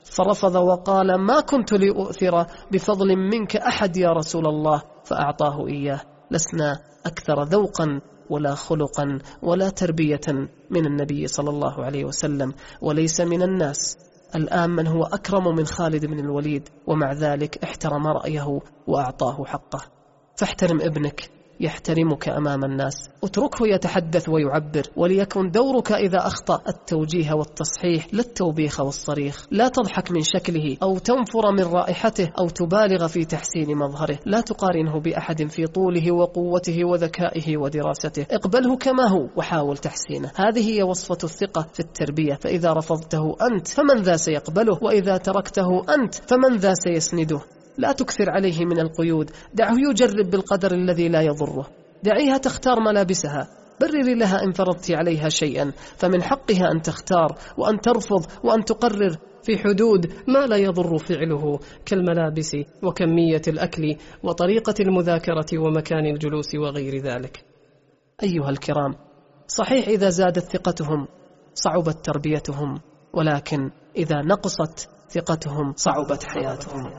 فرفض وقال: ما كنت لأؤثر بفضل منك أحد يا رسول الله، فأعطاه إياه. لسنا أكثر ذوقا ولا خلقا ولا تربية من النبي صلى الله عليه وسلم، وليس من الناس الآن من هو أكرم من خالد بن الوليد، ومع ذلك احترم رأيه وأعطاه حقه. فاحترم ابنك يحترمك أمام الناس، اتركه يتحدث ويعبر، وليكن دورك إذا أخطأ التوجيه والتصحيح لا التوبيخ والصريخ. لا تضحك من شكله أو تنفر من رائحته أو تبالغ في تحسين مظهره. لا تقارنه بأحد في طوله وقوته وذكائه ودراسته. اقبله كما هو وحاول تحسينه. هذه هي وصفة الثقة في التربية. فإذا رفضته أنت فمن ذا سيقبله، وإذا تركته أنت فمن ذا سيسنده. لا تكثر عليه من القيود، دعه يجرب بالقدر الذي لا يضره. دعيها تختار ملابسها، برري لها إن فرضت عليها شيئا، فمن حقها أن تختار وأن ترفض وأن تقرر في حدود ما لا يضر فعله، كالملابس وكمية الأكل وطريقة المذاكرة ومكان الجلوس وغير ذلك. أيها الكرام، صحيح إذا زادت ثقتهم صعبت تربيتهم، ولكن إذا نقصت ثقتهم صعبت حياتهم.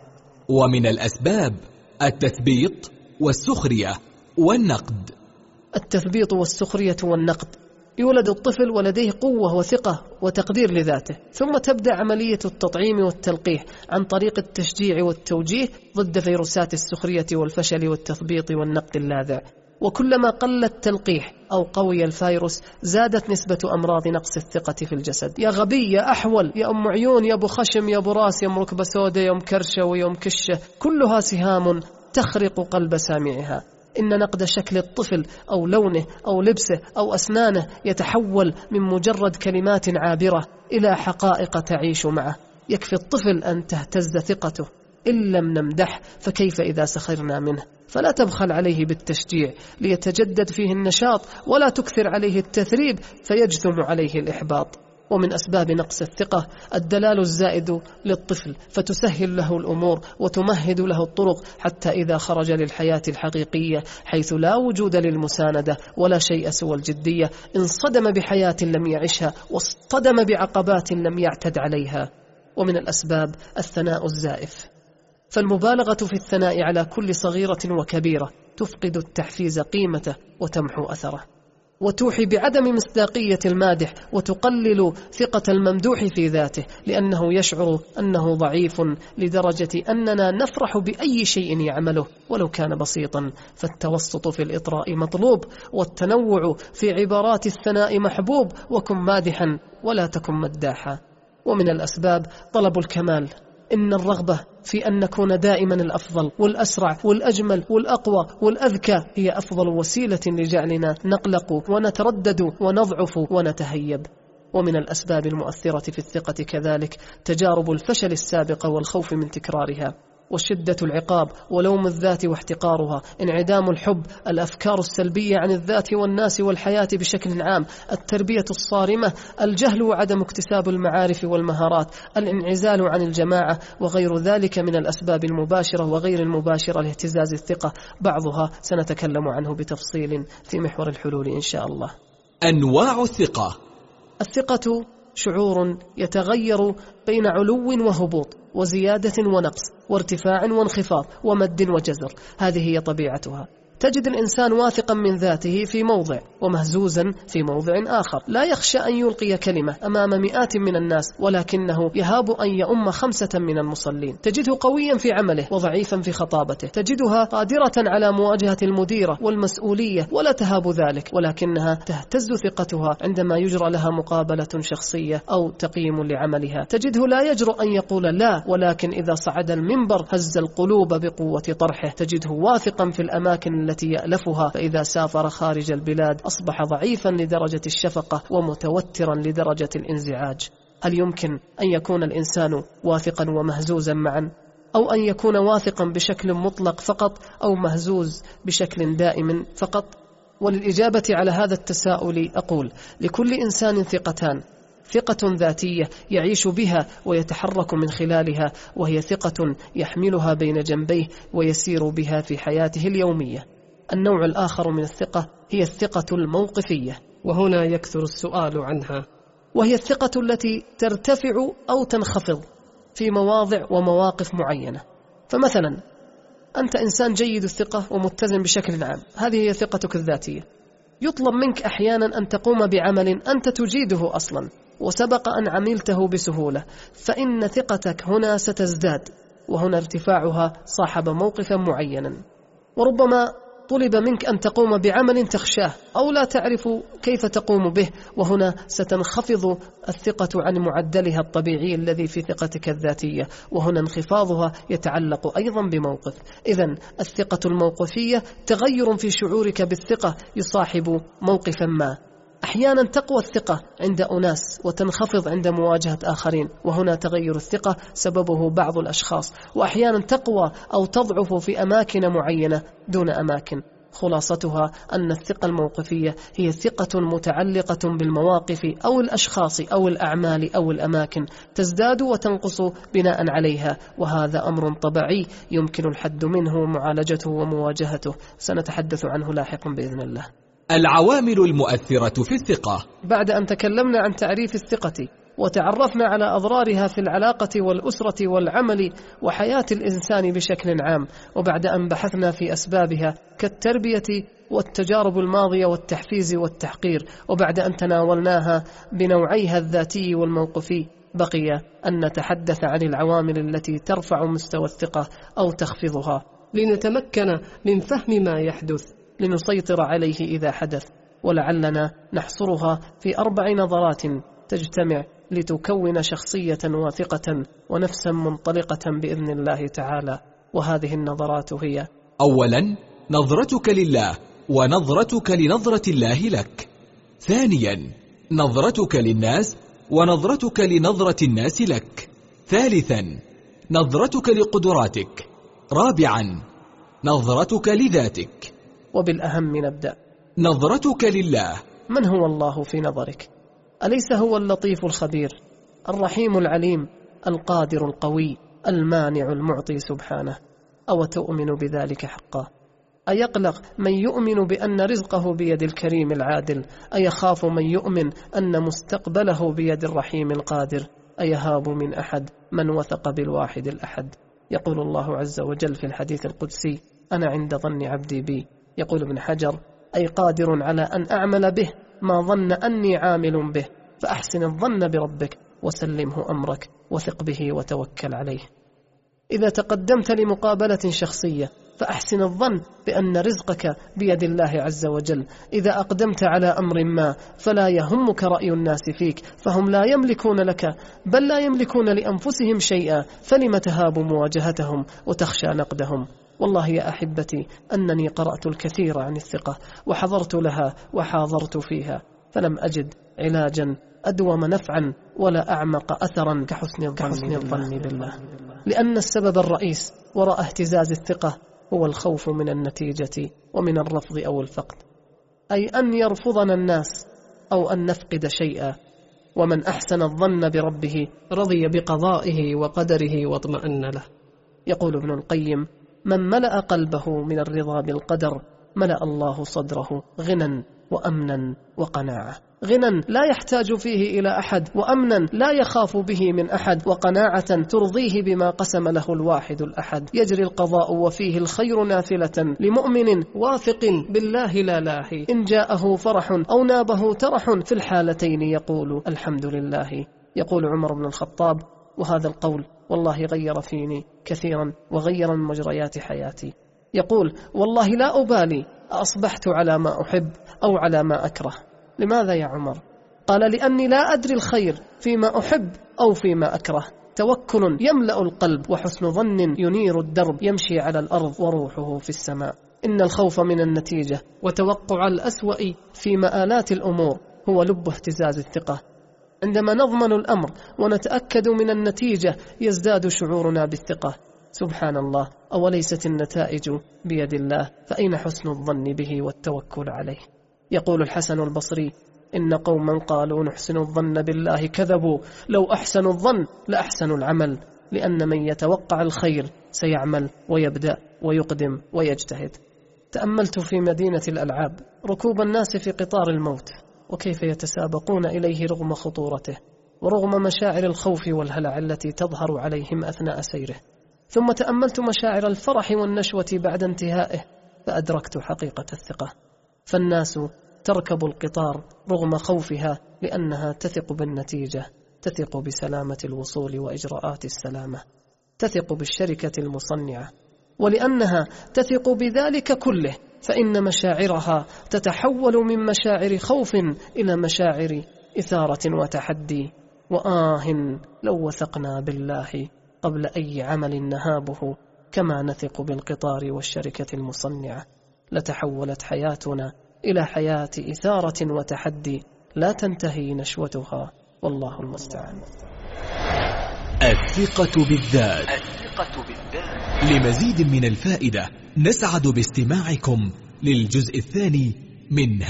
ومن الأسباب التثبيط والسخرية والنقد. التثبيط والسخرية والنقد. يولد الطفل ولديه قوة وثقة وتقدير لذاته، ثم تبدأ عملية التطعيم والتلقيح عن طريق التشجيع والتوجيه ضد فيروسات السخرية والفشل والتثبيط والنقد اللاذع. وكلما قل التلقيح أو قوي الفيروس زادت نسبة أمراض نقص الثقة في الجسد. يا غبي، يا أحول، يا أم عيون، يا أبو خشم، يا أبو راس، يا أم ركبة سودة، يا أم كرشة ويا أم كشة، كلها سهام تخرق قلب سامعها. إن نقد شكل الطفل أو لونه أو لبسه أو أسنانه يتحول من مجرد كلمات عابرة إلى حقائق تعيش معه. يكفي الطفل أن تهتز ثقته. إن لم نمدح فكيف إذا سخرنا منه؟ فلا تبخل عليه بالتشجيع ليتجدد فيه النشاط، ولا تكثر عليه التثريب فيجثم عليه الإحباط. ومن أسباب نقص الثقة الدلال الزائد للطفل، فتسهل له الأمور وتمهد له الطرق حتى إذا خرج للحياة الحقيقية حيث لا وجود للمساندة ولا شيء سوى الجدية، انصدم بحياة لم يعشها واصطدم بعقبات لم يعتد عليها. ومن الأسباب الثناء الزائف، فالمبالغة في الثناء على كل صغيرة وكبيرة تفقد التحفيز قيمته وتمحو أثره، وتوحي بعدم مصداقية المادح وتقلل ثقة الممدوح في ذاته، لأنه يشعر أنه ضعيف لدرجة أننا نفرح بأي شيء يعمله ولو كان بسيطا. فالتوسط في الإطراء مطلوب، والتنوع في عبارات الثناء محبوب. وكن مادحا ولا تكن مداحا. ومن الأسباب طلب الكمال. إن الرغبة في أن نكون دائما الأفضل والأسرع والأجمل والأقوى والأذكى هي أفضل وسيلة لجعلنا نقلق ونتردد ونضعف ونتهيب. ومن الأسباب المؤثرة في الثقة كذلك تجارب الفشل السابقة والخوف من تكرارها، وشدة العقاب ولوم الذات واحتقارها، انعدام الحب، الأفكار السلبية عن الذات والناس والحياة بشكل عام، التربية الصارمة، الجهل وعدم اكتساب المعارف والمهارات، الانعزال عن الجماعة، وغير ذلك من الأسباب المباشرة وغير المباشرة لاهتزاز الثقة. بعضها سنتكلم عنه بتفصيل في محور الحلول إن شاء الله. أنواع الثقة. الثقة شعور يتغير بين علو وهبوط، وزيادة ونقص، وارتفاع وانخفاض، ومد وجزر. هذه هي طبيعتها. تجد الإنسان واثقا من ذاته في موضع ومهزوزا في موضع آخر، لا يخشى أن يلقي كلمة أمام مئات من الناس، ولكنه يهاب أن يؤم خمسة من المصلين. تجده قويا في عمله وضعيفا في خطابته، تجدها قادرة على مواجهة المديرة والمسؤولية ولا تهاب ذلك، ولكنها تهتز ثقتها عندما يجرى لها مقابلة شخصية أو تقييم لعملها. تجده لا يجرؤ أن يقول لا، ولكن إذا صعد المنبر هز القلوب بقوة طرحه. تجده واثقا في الأماكن التي يألفها، فإذا سافر خارج البلاد أصبح ضعيفا لدرجة الشفقة ومتوترا لدرجة الانزعاج. هل يمكن أن يكون الإنسان واثقا ومهزوزا معا؟ أو أن يكون واثقا بشكل مطلق فقط، أو مهزوز بشكل دائم فقط؟ وللإجابة على هذا التساؤل أقول: لكل إنسان ثقتان، ثقة ذاتية يعيش بها ويتحرك من خلالها، وهي ثقة يحملها بين جنبيه ويسير بها في حياته اليومية. النوع الآخر من الثقة هي الثقة الموقفية، وهنا يكثر السؤال عنها، وهي الثقة التي ترتفع أو تنخفض في مواضع ومواقف معينة. فمثلا أنت إنسان جيد الثقة ومتزن بشكل عام، هذه هي ثقتك الذاتية. يطلب منك أحيانا أن تقوم بعمل أنت تجيده أصلا وسبق أن عملته بسهولة، فإن ثقتك هنا ستزداد، وهنا ارتفاعها صاحب موقفا معينا. وربما طلب منك أن تقوم بعمل تخشاه أو لا تعرف كيف تقوم به، وهنا ستنخفض الثقة عن معدلها الطبيعي الذي في ثقتك الذاتية، وهنا انخفاضها يتعلق أيضا بموقف. إذن الثقة الموقفية تغير في شعورك بالثقة يصاحب موقفا ما. أحيانا تقوى الثقة عند أناس وتنخفض عند مواجهة آخرين، وهنا تغير الثقة سببه بعض الأشخاص. وأحيانا تقوى أو تضعف في أماكن معينة دون أماكن. خلاصتها أن الثقة الموقفية هي ثقة متعلقة بالمواقف أو الأشخاص أو الأعمال أو الأماكن، تزداد وتنقص بناء عليها، وهذا أمر طبيعي يمكن الحد منه معالجته ومواجهته، سنتحدث عنه لاحقا بإذن الله. العوامل المؤثرة في الثقة. بعد أن تكلمنا عن تعريف الثقة وتعرفنا على أضرارها في العلاقة والأسرة والعمل وحياة الإنسان بشكل عام، وبعد أن بحثنا في أسبابها كالتربية والتجارب الماضية والتحفيز والتحقير، وبعد أن تناولناها بنوعيها الذاتي والموقفي، بقي أن نتحدث عن العوامل التي ترفع مستوى الثقة أو تخفضها، لنتمكن من فهم ما يحدث، لنسيطر عليه إذا حدث. ولعلنا نحصرها في أربع نظرات تجتمع لتكون شخصية واثقة ونفسا منطلقة بإذن الله تعالى. وهذه النظرات هي: أولا، نظرتك لله ونظرتك لنظرة الله لك. ثانيا، نظرتك للناس ونظرتك لنظرة الناس لك. ثالثا، نظرتك لقدراتك. رابعا، نظرتك لذاتك. وبالأهم نبدأ. نظرتك لله. من هو الله في نظرك؟ أليس هو اللطيف الخبير الرحيم العليم القادر القوي المانع المعطي سبحانه؟ أو تؤمن بذلك حقا؟ أيقلق من يؤمن بأن رزقه بيد الكريم العادل؟ أيخاف من يؤمن أن مستقبله بيد الرحيم القادر؟ أيهاب من أحد من وثق بالواحد الأحد؟ يقول الله عز وجل في الحديث القدسي: أنا عند ظن عبدي بي. يقول ابن حجر: أي قادر على أن أعمل به ما ظن أني عامل به، فأحسن الظن بربك وسلمه أمرك وثق به وتوكل عليه. إذا تقدمت لمقابلة شخصية فأحسن الظن بأن رزقك بيد الله عز وجل. إذا أقدمت على أمر ما فلا يهمك رأي الناس فيك، فهم لا يملكون لك بل لا يملكون لأنفسهم شيئا، فلم تهاب مواجهتهم وتخشى نقدهم؟ والله يا أحبتي أنني قرأت الكثير عن الثقة وحضرت لها وحاضرت فيها، فلم أجد علاجا أدوم نفعا ولا أعمق أثرا كحسن كحسن الظن بالله. لأن السبب الرئيس وراء اهتزاز الثقة هو الخوف من النتيجة ومن الرفض أو الفقد، أي أن يرفضنا الناس أو أن نفقد شيئا. ومن أحسن الظن بربه رضي بقضائه وقدره واطمأن له. يقول ابن القيم: من ملأ قلبه من الرضا بالقدر ملأ الله صدره غنى وأمنا وقناعة. غنى لا يحتاج فيه إلى أحد، وأمنا لا يخاف به من أحد، وقناعة ترضيه بما قسم له الواحد الأحد. يجري القضاء وفيه الخير نافلة لمؤمن واثق بالله لا لاهي. إن جاءه فرح أو نابه ترح في الحالتين يقول الحمد لله. يقول عمر بن الخطاب، وهذا القول والله غير فيني كثيرا وغير من مجريات حياتي، يقول: والله لا أبالي أصبحت على ما أحب أو على ما أكره. لماذا يا عمر؟ قال: لأني لا أدري الخير فيما أحب أو فيما أكره. توكل يملأ القلب، وحسن ظن ينير الدرب، يمشي على الأرض وروحه في السماء. إن الخوف من النتيجة وتوقع الأسوأ في مآلات الأمور هو لب اهتزاز الثقة. عندما نضمن الأمر ونتأكد من النتيجة يزداد شعورنا بالثقة. سبحان الله، أوليست النتائج بيد الله؟ فأين حسن الظن به والتوكل عليه؟ يقول الحسن البصري: إن قوما قالوا نحسن الظن بالله كذبوا، لو أحسنوا الظن لأحسنوا العمل، لأن من يتوقع الخير سيعمل ويبدأ ويقدم ويجتهد. تأملت في مدينة الألعاب ركوب الناس في قطار الموت، وكيف يتسابقون إليه رغم خطورته. ورغم مشاعر الخوف والهلع التي تظهر عليهم أثناء سيره. ثم تأملت مشاعر الفرح والنشوة بعد انتهائه، فأدركت حقيقة الثقة. فالناس تركب القطار رغم خوفها لأنها تثق بالنتيجة، تثق بسلامة الوصول وإجراءات السلامة، تثق بالشركة المصنعة. ولأنها تثق بذلك كله فإن مشاعرها تتحول من مشاعر خوف إلى مشاعر إثارة وتحدي. وآه لو وثقنا بالله قبل أي عمل نهابه كما نثق بالقطار والشركة المصنعة، لتحولت حياتنا إلى حياة إثارة وتحدي لا تنتهي نشوتها، والله المستعان. الثقة بالذات. الثقة بالذات. لمزيد من الفائدة نسعد باستماعكم للجزء الثاني من